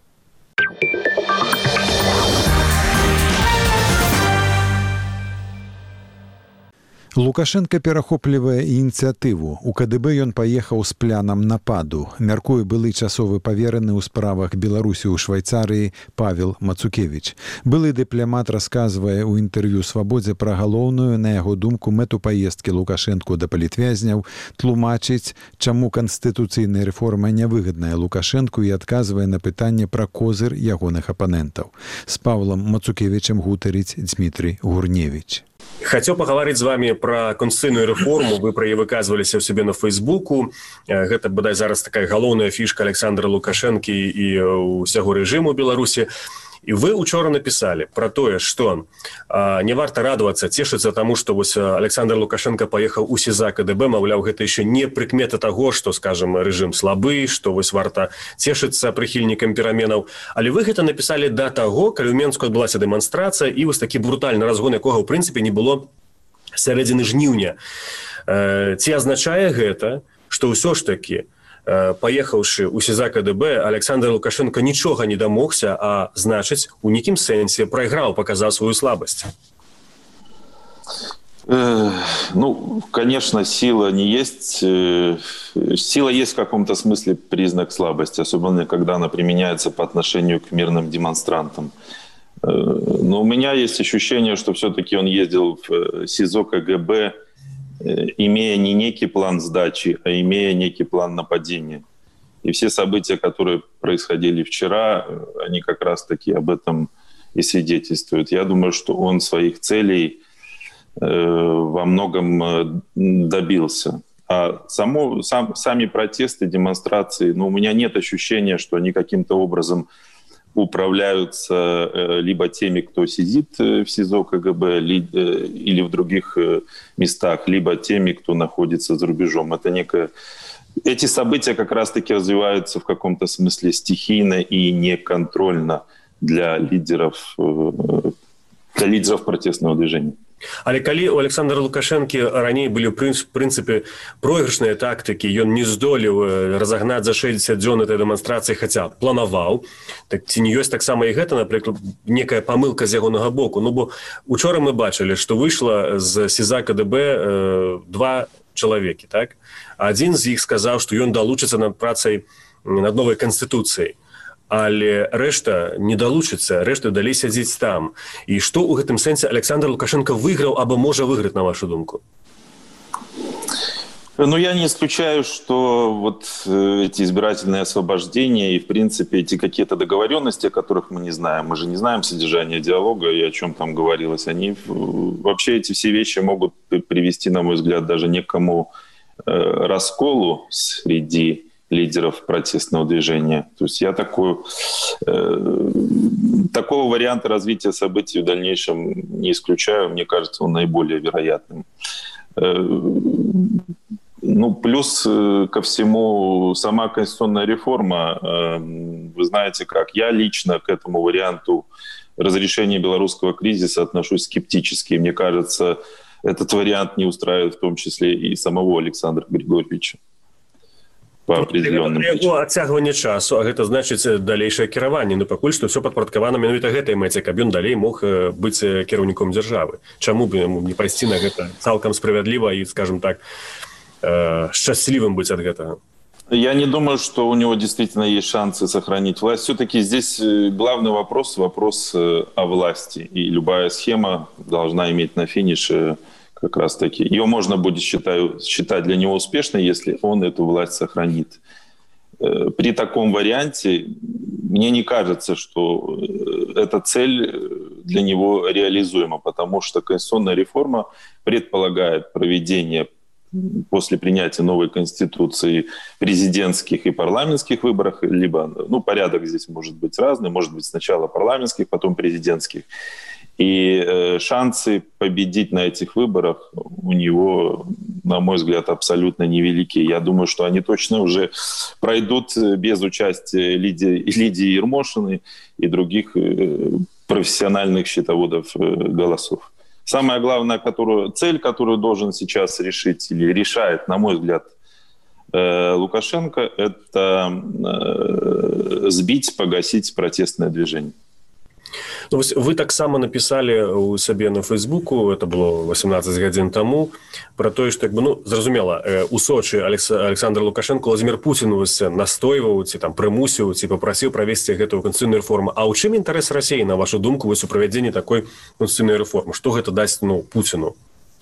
Лукашенко перахоплівае ініцыятыву. У КДБ ён паехаў з планам нападу. Мяркуе былы часовы павераны ў справах Беларусі ў Швайцарыі Павел Мацукевич. Былы дыпламат расказвае ў інтэрв'ю «Свабодзе» пра галоўную, на яго думку, мэту паездкі Лукашэнку да палітвязняў, тлумачыць, чаму канстытуцыйная рэформа нявыгадная Лукашэнку і адказвае на пытанне пра козыр ягоных апанентаў. З Павлам Мацукевичам гутарыць Дмітрий Гурневич. Хацеў пагаварыць з вами пра констытуцыйную рэформу. Вы пра яе выказваліся ў сябе на Фейсбуку. Гэта, бадай, зараз такая галоўная фішка Александра Лукашэнкі і ўсяго рэжыму Беларусі. І вы учора напісалі пра тое, што не варта радавацца, цешыцца таму, што вось Александр Лукашенко паехаў у СІЗА КДБ, маўляў, гэта яшчэ не прыкмета таго, што, скажам, рэжым слабы, што вось варта цешыцца прыхільнікам пераменаў. Але вы гэта напісалі да таго, калі ў Менску адбылася дэманстрацыя і вось такі брутальны разгон, якога ў прынцыпе не было сярэдзіны жніўня. Ці азначае гэта, што ўсё ж такі паехаўшы ў СІЗА КДБ, Александр Лукашенко нічога не дамогся, а значыць, у нейкім сэнсе прайграў, паказаў сваю слабасць? Ну, конечно, сила не есть. Сила есть в каком-то смысле признак слабости, особенно когда она применяется по отношению к мирным демонстрантам. Но у меня есть ощущение, что все-таки он ездил в СИЗО КГБ, имея не некий план сдачи, а имея некий план нападения. И все события, которые происходили вчера, они как раз-таки об этом и свидетельствуют. Я думаю, что он своих целей во многом добился. А сами протесты, демонстрации, ну, у меня нет ощущения, что они каким-то образом управляются либо теми, кто сидит в СИЗО КГБ или в других местах, либо теми, кто находится за рубежом. Это некое... Эти события как раз-таки развиваются в каком-то смысле стихийно и неконтрольно для лидеров протестного движения. Але калі у Александра Лукашэнкі раней былі ў прынцыпе пройгрышныя тактыкі, ён не здолеў разагнаць за 60 дзён этой дэманстрацыі, хаця планаваў, так ці не ёсць таксама і гэта, напрыклад, некая памылка з ягонага боку? Ну, бо учора мы бачылі, што выйшла з СІЗА КДБ два чалавекі, так? Адзін з іх сказаў, што ён далучыцца над працай над новай канстытуцыяй. Але рэшта не далучыцца, рэшта далей сядзіць там. І што ў гэтым сэнсе Александр Лукашенко выйграў або можа выйграць, на вашу думку? Ну, я не исключаю, что вот эти избирательные освобождения и, в принципе, эти какие-то договоренности, о которых мы не знаем, мы же не знаем содержание диалога и о чем там говорилось, они вообще эти все вещи могут привести, на мой взгляд, даже не к некому расколу среди лидеров протестного движения. То есть я такого варианта развития событий в дальнейшем не исключаю. Мне кажется, он наиболее вероятным. Ну, плюс ко всему, сама конституционная реформа, вы знаете как, я лично к этому варианту разрешения белорусского кризиса отношусь скептически. Мне кажется, этот вариант не устраивает в том числе и самого Александра Григорьевича. По определенным причинам. Адцягванне часу, а гэта значыць далейшае кіраванне. Ну, пакуль што ўсё падпарадкавана менавіта гэтай мэце, каб ён далей мог быць кіраўніком дзяржавы. Чаму б яму не пайсці на гэта цалкам справядліва і, скажем так, счастливым быть от этого? Я не думаю, что у него действительно есть шансы сохранить власть. Все-таки здесь главный вопрос о власти. И любая схема должна иметь на финише как раз-таки. Ее можно будет считать для него успешной, если он эту власть сохранит. При таком варианте мне не кажется, что эта цель для него реализуема, потому что конституционная реформа предполагает проведение после принятия новой Конституции президентских и парламентских выборах, либо, порядок здесь может быть разный, может быть сначала парламентских, потом президентских. И шансы победить на этих выборах у него, на мой взгляд, абсолютно невелики. Я думаю, что они точно уже пройдут без участия Лидии Ермошиной и других профессиональных счетоводов голосов. Самая главная цель, которую должен сейчас решить или решает, на мой взгляд, Лукашенко, это сбить, погасить протестное движение. Вы таксама написали у сябе на Фейсбуку, это было 18 гадзін таму, про тое, што зразумела, у Сочи Александр Лукашенко Владимир Путин настойваў, ці прымусіў, ці папрасіў правесці гэтую канстытуцыйную рэформу. А ў чым інтарэс Расіі, на вашу думку, у правядзенні такой канстытуцыйнай рэформы? Што гэта дасць Путину?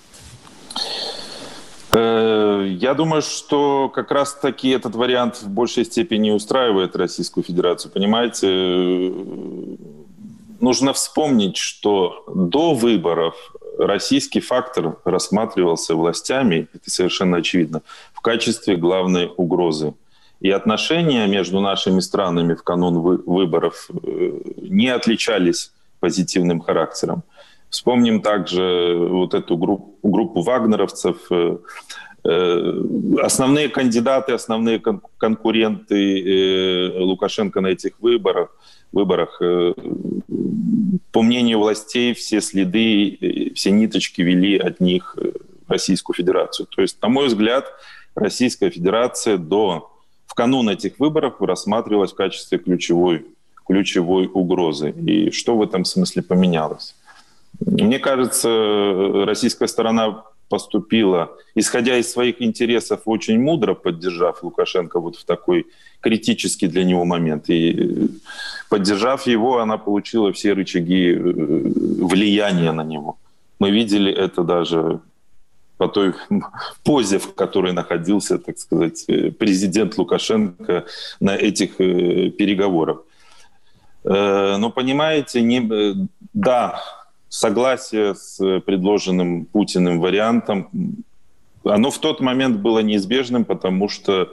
Я думаю, что как раз-таки этот вариант в большей степени устраивает Российскую Федерацию. Понимаете, нужно вспомнить, что до выборов российский фактор рассматривался властями, это совершенно очевидно, в качестве главной угрозы. И отношения между нашими странами в канун выборов не отличались позитивным характером. Вспомним также вот эту группу вагнеровцев. Основные кандидаты, основные конкуренты Лукашенко на этих выборах, по мнению властей, все следы, все ниточки вели от них в Российскую Федерацию. То есть, на мой взгляд, Российская Федерация в канун этих выборов рассматривалась в качестве ключевой угрозы. И что в этом смысле поменялось? Мне кажется, российская сторона поступила, исходя из своих интересов, очень мудро, поддержав Лукашенко вот в такой критический для него момент. И поддержав его, она получила все рычаги влияния на него. Мы видели это даже по той позе, в которой находился, так сказать, президент Лукашенко на этих переговорах. Но, понимаете, да, согласие с предложенным Путиным вариантом, оно в тот момент было неизбежным, потому что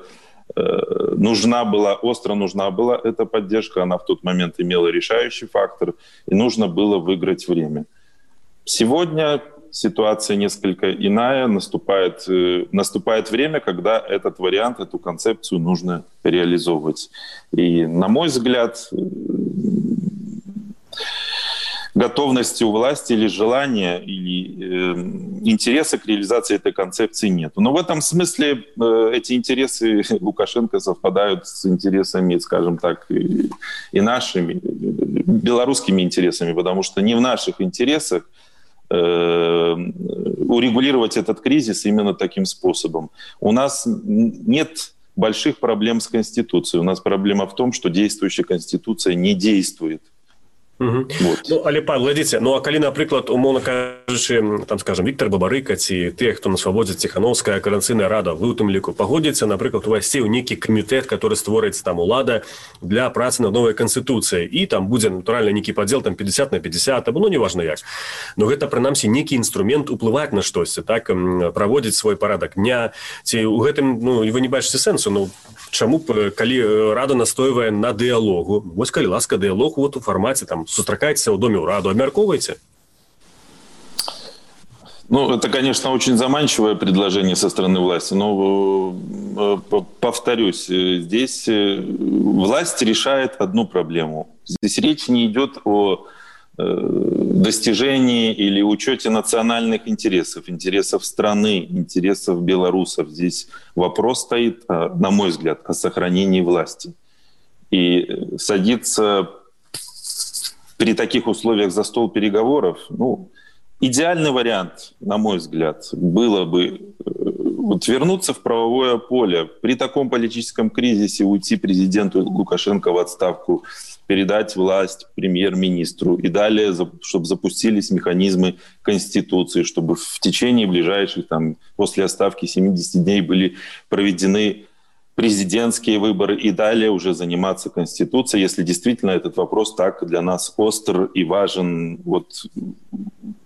остро нужна была эта поддержка, она в тот момент имела решающий фактор, и нужно было выиграть время. Сегодня ситуация несколько иная, наступает время, когда этот вариант, эту концепцию нужно реализовывать. И, на мой взгляд, готовности у власти или желания, или интереса к реализации этой концепции нет. Но в этом смысле эти интересы Лукашенко совпадают с интересами, скажем так, и нашими, белорусскими интересами, потому что не в наших интересах урегулировать этот кризис именно таким способом. У нас нет больших проблем с Конституцией. У нас проблема в том, что действующая Конституция не действует. Вот. Але Павел, глядзіце, а калі, напрыклад, умоўна кажучы, скажем, Віктор Бабарыка ці тыя, хто на свабодзе, Ціхановская координацыйная рада, вы у тым ліку пагодзіцца, напрыклад, увайсці ў нейкі камітэт, который створыць улада для працы над новай канстытуцыяй, і там будзе, натуральна, нейкі падзел 50 на 50, неважна як. Но гэта, прынамсі, нейкі інструмент уплываць на штосьці, так, праводзіць свой парадак дня, ці ў гэтым, вы не бачыце сэнсу, чаму б, калі рада настойвае на дыялогу, вось калі ласка дыялог у фармаце, сустракаетесь в доме Урады, обмерковываете? Это, конечно, очень заманчивое предложение со стороны власти, но, повторюсь, здесь власть решает одну проблему. Здесь речь не идет о достижении или учете национальных интересов страны, интересов белорусов. Здесь вопрос стоит, на мой взгляд, о сохранении власти. И садиться при таких условиях за стол переговоров, идеальный вариант, на мой взгляд, было бы вернуться в правовое поле. При таком политическом кризисе уйти президенту Лукашенко в отставку, передать власть премьер-министру и далее, чтобы запустились механизмы Конституции, чтобы в течение ближайших, после отставки 70 дней были проведены президентские выборы и далее уже заниматься Конституцией, если действительно этот вопрос так для нас остр и важен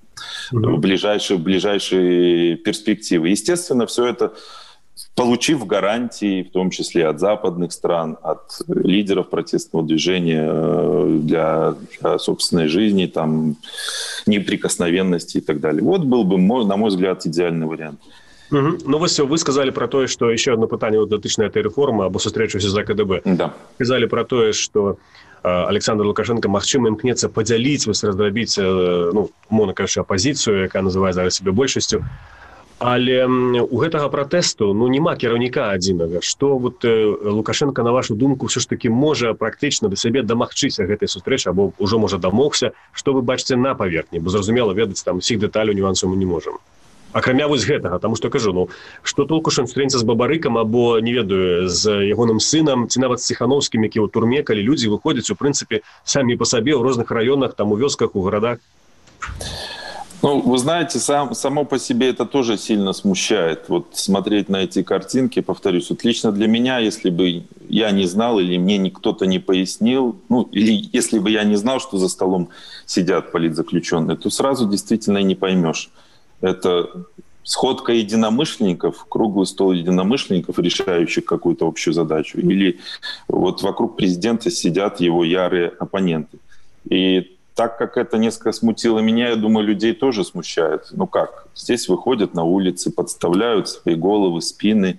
в ближайшие перспективы. Естественно, все это, получив гарантии, в том числе от западных стран, от лидеров протестного движения для собственной жизни, там, неприкосновенности и так далее. Вот был бы, на мой взгляд, идеальный вариант. Ну, вы сказали про то, что еще одно питание дотычное этой реформы, або сустрэчу за КДБ. Да. Сказали про то, что Александр Лукашенко, магчыма, імкнецца падзяліць, раздрабіць, ну, умоўна кажучы, апазіцыю, якая называе зараз себе большасцю. Але у гэтага пратэсту, ну, няма кіраўніка адзінага. Што вот Лукашенко, на вашу думку, все ж таки можа практычна да сябе дамагчыся гэтай сустрэчы, або ўжо, можа, дамогся, што вы бачыце на паверхні? Бо, зразумела, ведаць там усіх дэталяў, нюансаў мы не можам. Акрамя вось гэтага, таму што кажу, ну, што толку што ён сустрэнецца з Бабарыкам або, не ведаю, з ягоным сынам, ці нават з Ціхановскім, які ў турме, калі людзі выходзяць, у прынцыпе, самі па сабе ў розных раёнах, там, у вёсках, у гарадах? Ну, вы знаете, само по себе это тоже сильно смущает. Вот смотреть на эти картинки, повторюсь, вот лично для меня, если бы я не знал или мне кто-то не пояснил, ну, или если бы я не знал, что за столом сидят политзаключенные, то сразу действительно и не поймешь. Это сходка единомышленников, круглый стол единомышленников, решающих какую-то общую задачу, или вот вокруг президента сидят его ярые оппоненты. И так как это несколько смутило меня, я думаю, людей тоже смущает. Ну как? Здесь выходят на улицы, подставляют свои головы, спины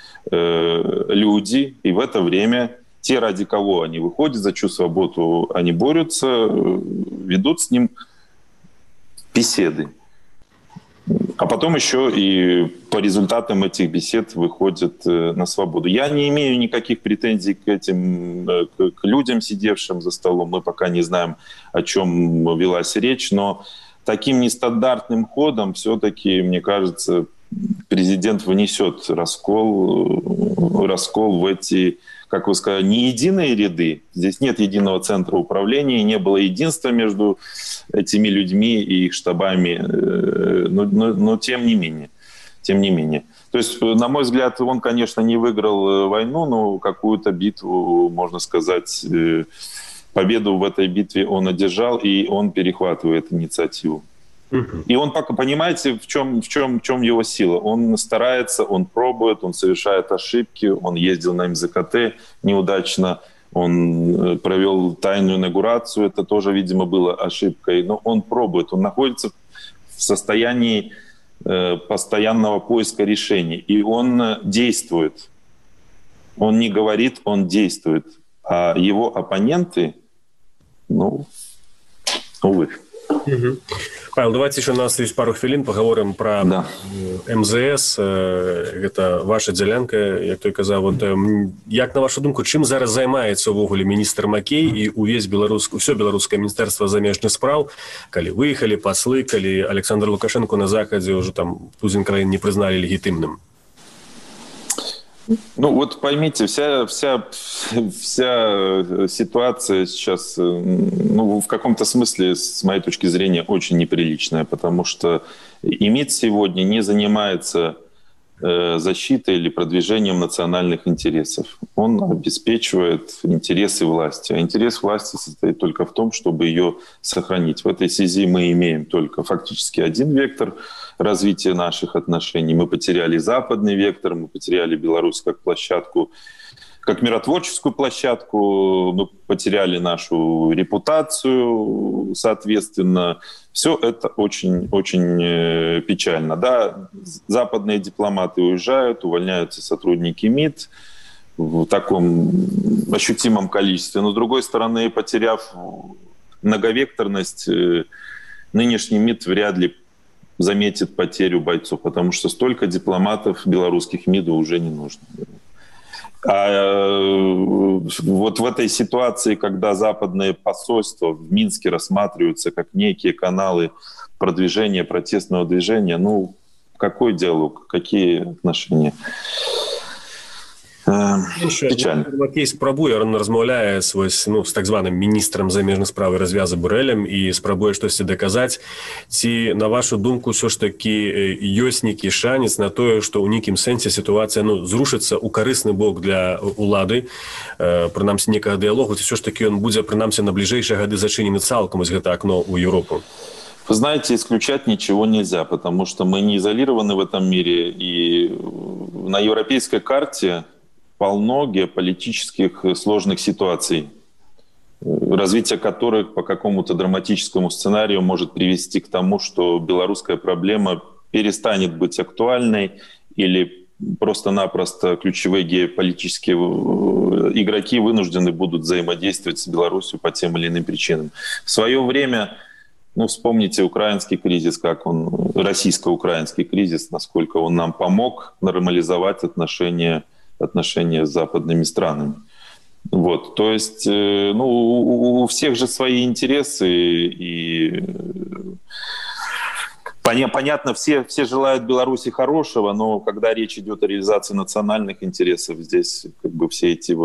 люди, и в это время те, ради кого они выходят, за чью свободу они борются, ведут с ним беседы. А потом еще и по результатам этих бесед выходят на свободу. Я не имею никаких претензий к людям, сидевшим за столом. Мы пока не знаем, о чем велась речь, но таким нестандартным ходом все-таки, мне кажется, президент внесет раскол в эти, как вы сказали, не единые ряды. Здесь нет единого центра управления, не было единства между этими людьми и их штабами, но тем не менее. То есть, на мой взгляд, он, конечно, не выиграл войну, но какую-то битву, можно сказать, победу в этой битве он одержал, и он перехватывает инициативу. И он, понимаете, в чем его сила? Он старается, он пробует, он совершает ошибки, он ездил на МЗКТ неудачно, он провел тайную инаугурацию, это тоже, видимо, было ошибкой, но он пробует, он находится в состоянии постоянного поиска решений, и он действует. Он не говорит, он действует. А его оппоненты, ну, увы. Павел, давайте еще у нас есть пару хвилин, поговорим про МЗС. Это ваша дзялянка, як той казав. Вот, як на вашу думку, чым зараз займаецца увогуле міністр Макей і ўвесь ўсё беларускае міністэрства замежных спраў, калі выехалі паслы, калі Александр Лукашенко на захадзе уже там тузін краін не признали легитимным? Ну вот поймите, вся ситуация сейчас, ну, в каком-то смысле, с моей точки зрения, очень неприличная, потому что МИД сегодня не занимается защитой или продвижением национальных интересов. Он обеспечивает интересы власти. А интерес власти состоит только в том, чтобы ее сохранить. В этой связи мы имеем только фактически один вектор развития наших отношений. Мы потеряли западный вектор, мы потеряли Беларусь как площадку, как миротворческую площадку, мы потеряли нашу репутацию, соответственно. Все это очень печально. Да, западные дипломаты уезжают, увольняются сотрудники МИД в таком ощутимом количестве. Но, с другой стороны, потеряв многовекторность, нынешний МИД вряд ли заметит потерю бойцов, потому что столько дипломатов белорусских МИДу уже не нужно. А вот в этой ситуации, когда западные посольства в Минске рассматриваются как некие каналы продвижения протестного движения, ну, какой диалог, какие отношения? Печально. Макей спрабуе, размаўляе з так званым міністрам замежных спраў і развяза Борэлем і спрабуе штосьці даказаць. Ці, на вашу думку, ўсё ж такі ёсць нейкі шанец на тое, што ў нейкім сэнсе сітуацыя зрушыцца ў карысны бок для улады, прынамсі некага дыялогу, ці ўсё ж такі ён будзе, прынамсі, на бліжэйшыя гады зачынены цалкам вось гэта акно ў Еўропу? Вы знаете, исключать ничего нельзя, потому что мы не изолированы в этом мире, и на европейской карте полно геополитических сложных ситуаций, развитие которых по какому-то драматическому сценарию может привести к тому, что белорусская проблема перестанет быть актуальной или просто-напросто ключевые геополитические игроки вынуждены будут взаимодействовать с Беларусью по тем или иным причинам. В свое время, вспомните украинский кризис, российско-украинский кризис, насколько он нам помог нормализовать отношения с западными странами. То есть, у всех же свои интересы, и понятно, все желают Беларуси хорошего, но когда речь идет о реализации национальных интересов, здесь все эти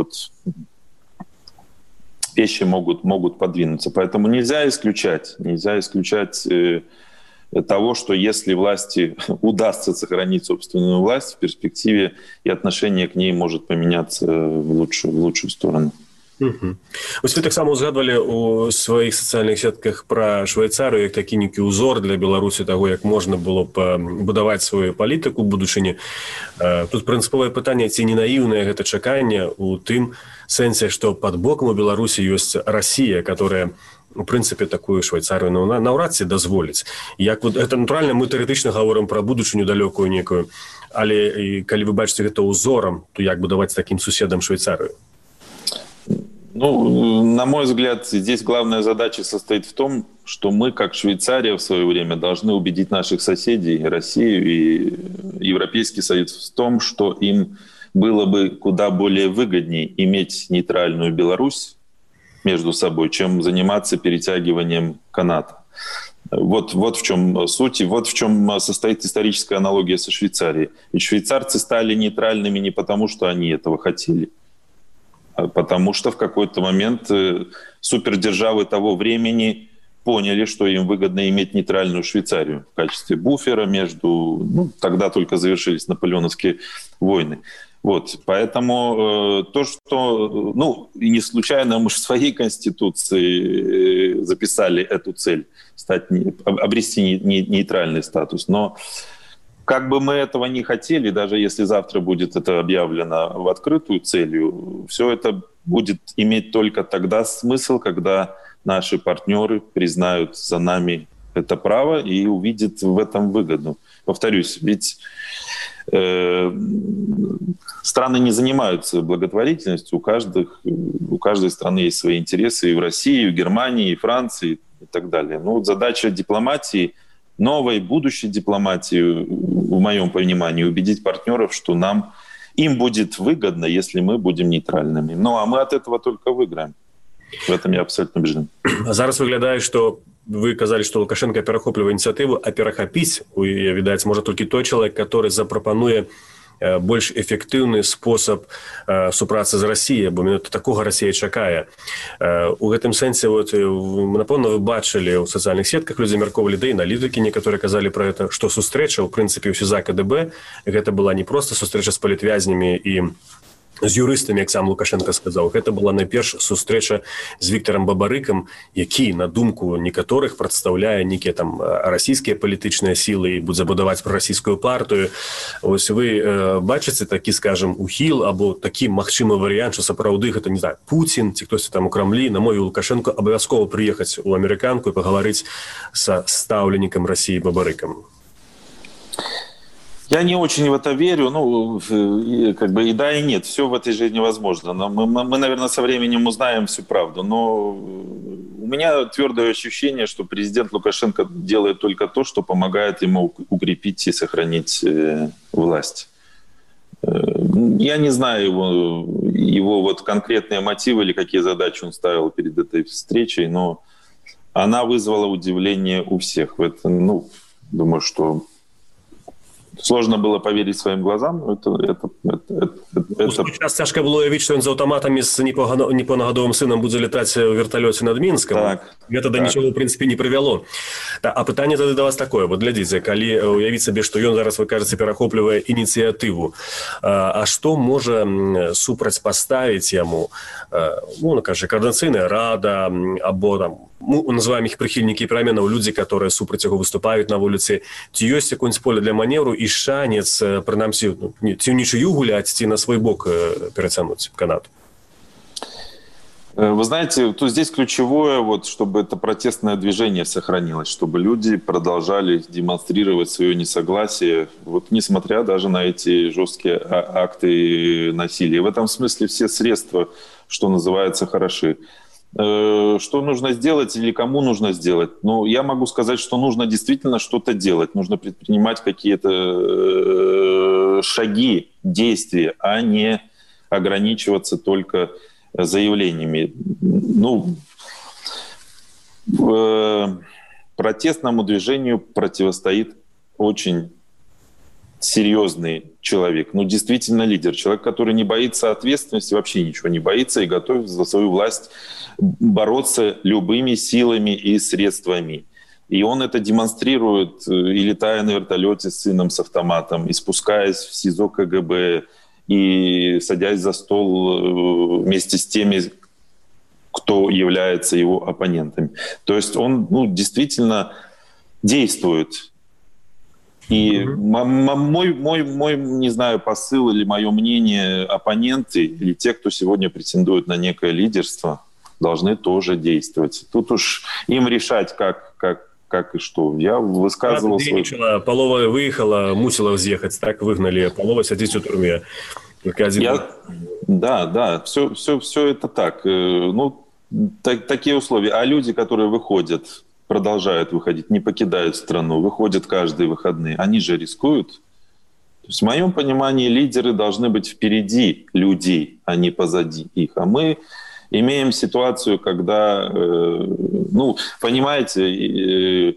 вещи могут подвинуться. Поэтому нельзя исключать того, что если власти удастся сохранить собственную власть, в перспективе и отношение к ней может поменяться в лучшую сторону. Вось вы таксама узгадвалі у сваіх сацыяльных сетках пра Швейцарыю як такі нейкі ўзор для Беларусі таго, як можна было б будаваць сваю палітыку ў будучыні. Тут прынцыповае пытанне, ці не наіўнае гэта чаканне у тым сэнсе, што пад бокам у Беларусі ёсць Расія, которая у прынцыпе такую Швейцарыю наўрад ці дазволіць. Это натуральна, мы тэарэтычна гаворым пра будучыню далёкую некую, але калі вы бачыце гэта ўзорам, то як будаваць такім суседам Швейцарыю? На мой взгляд, здесь главная задача состоит в том, что мы, как Швейцария в свое время, должны убедить наших соседей, Россию и Европейский Союз в том, что им было бы куда более выгоднее иметь нейтральную Беларусь между собой, чем заниматься перетягиванием каната. Вот в чем суть, и вот в чем состоит историческая аналогия со Швейцарией. Ведь швейцарцы стали нейтральными не потому, что они этого хотели, потому что в какой-то момент супердержавы того времени поняли, что им выгодно иметь нейтральную Швейцарию в качестве буфера между... тогда только завершились наполеоновские войны. Поэтому то, что... и не случайно мы в своей конституции записали эту цель, обрести нейтральный статус. Но как бы мы этого не хотели, даже если завтра будет это объявлено в открытую целью, все это будет иметь только тогда смысл, когда наши партнеры признают за нами это право и увидят в этом выгоду. Повторюсь, ведь страны не занимаются благотворительностью, у каждой страны есть свои интересы и в России, и в Германии, и в Франции и так далее. Задача дипломатии, новой будущей дипломатии, в моем понимании, убедить партнеров, что им будет выгодно, если мы будем нейтральными. А мы от этого только выиграем. В этом я абсолютно убежден. Зараз выглядае, што вы казалі, што Лукашенко перахоплівае ініцыятыву, а перахапіць, відаць, можа толькі той чалавек, который запрапануе больш эфектыўны спосаб супрацы з Расіяй, бо менавіта такога Расія чакае. У гэтым сэнсе, напэўна, вы бачылі ў сацыяльных сетках, людзі мяркоўвалі, да і аналітыкі некаторыя казалі пра гэта, што сустрэча, ў прынцыпе, у СІЗА КДБ, гэта была не проста сустрэча з палітвязнямі і з юрыстамі, як сам Лукашенко сказаў. Гэта была найперш сустрэча з Віктарам Бабарыкам, які, на думку некаторых, прадстаўляе нейкія там расійскія палітычныя сілы і будзе будаваць прарасійскую партыю. Вось вы бачыце такі, скажам, ухіл або такі магчымы варыянт, што сапраўды гэта, не знаю, Пуцін ці хтосьці там у Крамлі намовіў Лукашенко абавязкова прыехаць у амерыканку і пагаварыць са стаўленнікам Расіі Бабарыкам? Я не очень в это верю, и да, и нет, все в этой жизни возможно. Но мы, наверное, со временем узнаем всю правду. Но у меня твердое ощущение, что президент Лукашенко делает только то, что помогает ему укрепить и сохранить власть. Я не знаю его конкретные мотивы или какие задачи он ставил перед этой встречей, но она вызвала удивление у всех. Думаю, что сложно было поверить своим глазам. Сейчас цяжка было уявіць, што ён з аўтаматамі з непаўнагадовым сынам будзе летаць у верталёце над Мінскам. Гэта да нічога, ў прынцыпе, не прывяло. А пытанне тады да вас такое. Глядзіце, калі уявіць сабе, што ён зараз, вы кажаце, перахоплівае ініцыятыву, а што можа супрацьпаставіць яму, коордынацыйная рада, або там Мы называем их прихильники пераменаў, людзі, которые супраць яго выступаюць на вуліцы. Ці ёсць якое-нибудь поле для маневру і шанец, прынамсі, ці ў нічыю гуляць, ці на свой бок перацягнуць канат? Вы знаете, то здесь ключевое, вот, чтобы это протестное движение сохранилось, чтобы люди продолжали демонстрировать свое несогласие, вот, несмотря даже на эти жесткие акты насилия. В этом смысле все средства, что называется, хороши. Что нужно сделать или кому нужно сделать? Ну, я могу сказать, что нужно действительно что-то делать. Нужно предпринимать какие-то шаги, действия, а не ограничиваться только заявлениями. Ну, протестному движению противостоит очень серьезный человек, ну, действительно лидер, человек, который не боится ответственности, вообще ничего не боится и готов за свою власть бороться любыми силами и средствами. И он это демонстрирует, и летая на вертолете с сыном с автоматом, и спускаясь в СИЗО КГБ, и садясь за стол вместе с теми, кто является его оппонентами. То есть он, ну, действительно действует. И мой, не знаю, посыл или мое мнение, оппоненты или те, кто сегодня претендует на некое лидерство, должны тоже действовать. Тут уж им решать, как и что. Я высказывал свой... Полова выехала, мусила съехать, так выгнали, полова сидит в тюрьме. Да, все это так. Ну, такие условия. А люди, которые выходят, продолжают выходить, не покидают страну, выходят каждые выходные, они же рискуют. То есть в моем понимании лидеры должны быть впереди людей, а не позади их. А мы имеем ситуацию, когда, ну, понимаете,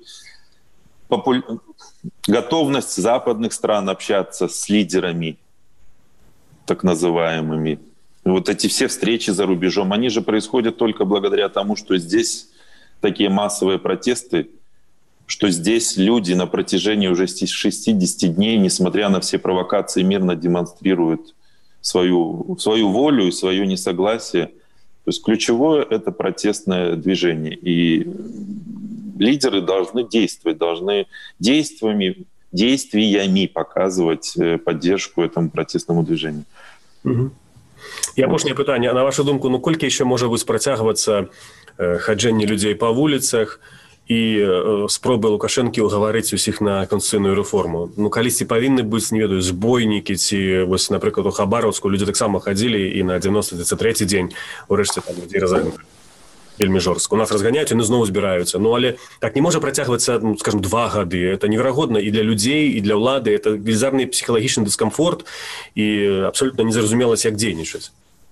готовность западных стран общаться с лидерами, так называемыми, вот эти все встречи за рубежом, они же происходят только благодаря тому, что здесь такие массовые протесты, что здесь люди на протяжении уже 60 дней, несмотря на все провокации, мирно демонстрируют свою волю и свое несогласие. То есть ключевое — это протестное движение. И лидеры должны действовать, должны действиями показывать поддержку этому протестному движению. І апошняе пытанне. На вашу думку, ну колькі яшчэ можа быць працягвацца хаджэнне людзей па вуліцах і спробы Лукашэнкі ўгаварыць усіх на канстытуцыйную рэформу? Ну калісьці павінны быць, не ведаю, збойнікі ці, вось, напрыклад, у Хабаровску людзі таксама хадзілі і на 93-й дзень урэшце там людзей разагналі вельмі жорстка. У нас разганяюць, яны зноў збіраюцца. Ну але так не можа працягвацца, ну, скажем, 2 гады. Это неверагодна і для людзей, і для ўлады. Это велізарны псіхалагічны дыскамфорт і абсолютно незразумела, як дзейнічаць.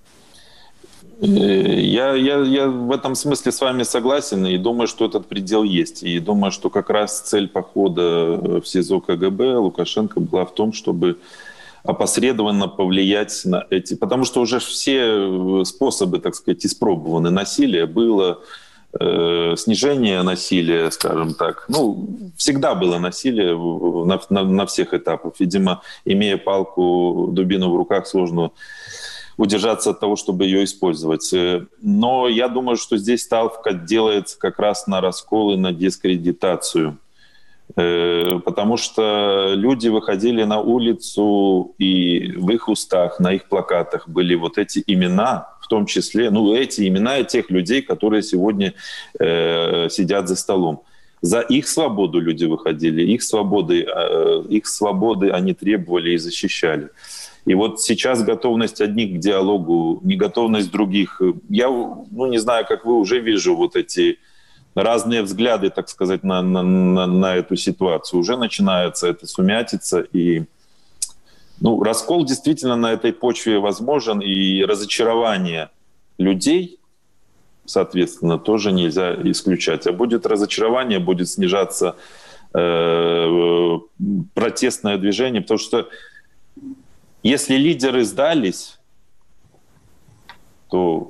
Я в этом смысле с вами согласен и думаю, что этот предел есть. И думаю, что как раз цель похода в СИЗО КГБ Лукашенко была в том, чтобы опосредованно повлиять на эти... Потому что уже все способы, так сказать, испробованы. Насилие было, снижение насилия, скажем так. Ну, всегда было насилие на всех этапах. Видимо, имея палку, дубину в руках, сложно удержаться от того, чтобы ее использовать. Но я думаю, что здесь ставка делается как раз на раскол и на дискредитацию. Потому что люди выходили на улицу, и в их устах, на их плакатах были вот эти имена, в том числе, ну, эти имена тех людей, которые сегодня сидят за столом. За их свободу люди выходили, их свободы они требовали и защищали. И вот сейчас готовность одних к диалогу, неготовность других. Я, ну, не знаю, как вы, уже вижу вот эти разные взгляды, так сказать, на эту ситуацию. Уже начинается это сумятица. И, ну, раскол действительно на этой почве возможен. И разочарование людей, соответственно, тоже нельзя исключать. А будет разочарование, будет снижаться протестное движение. Потому что если лидеры сдались, то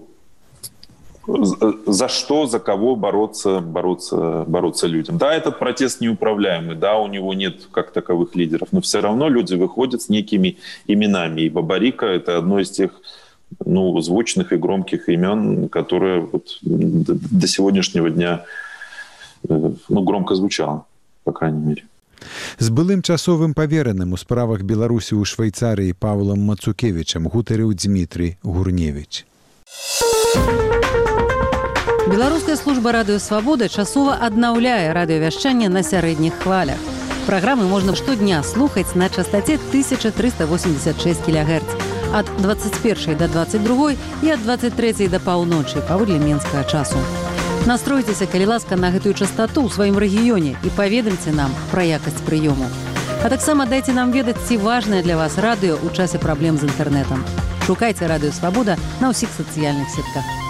за что, за кого бороться людям? Да, этот протест неуправляемый, да, у него нет как таковых лидеров, но все равно люди выходят с некими именами. И Бабарика — это одно из тех звучных и громких имен, которые вот до сегодняшнего дня громко звучало, по крайней мере. З былым часовым павераным у справах Беларусі ў Швейцарыі Паўлам Мацукевічам гутарыў Дмітрий Гурневич. Беларуская служба радыё «Свабода» часова аднаўляе радыёвяшчанне на сярэдніх хвалях. Праграмы можна штодня слухаць на частоце 1386 кГц ад 21 до 22 і ад 23 да паўночы паводле менскага часу. Настройцеся, калі ласка, на гэтую частоту ў сваім рэгіёне і паведамце нам пра якасць прыёму. А таксама дайце нам ведаць, ці важнае для вас радыё ў часе праблем з інтэрнэтам. Шукайце радыё «Свабода» на ўсіх сацыяльных сетках.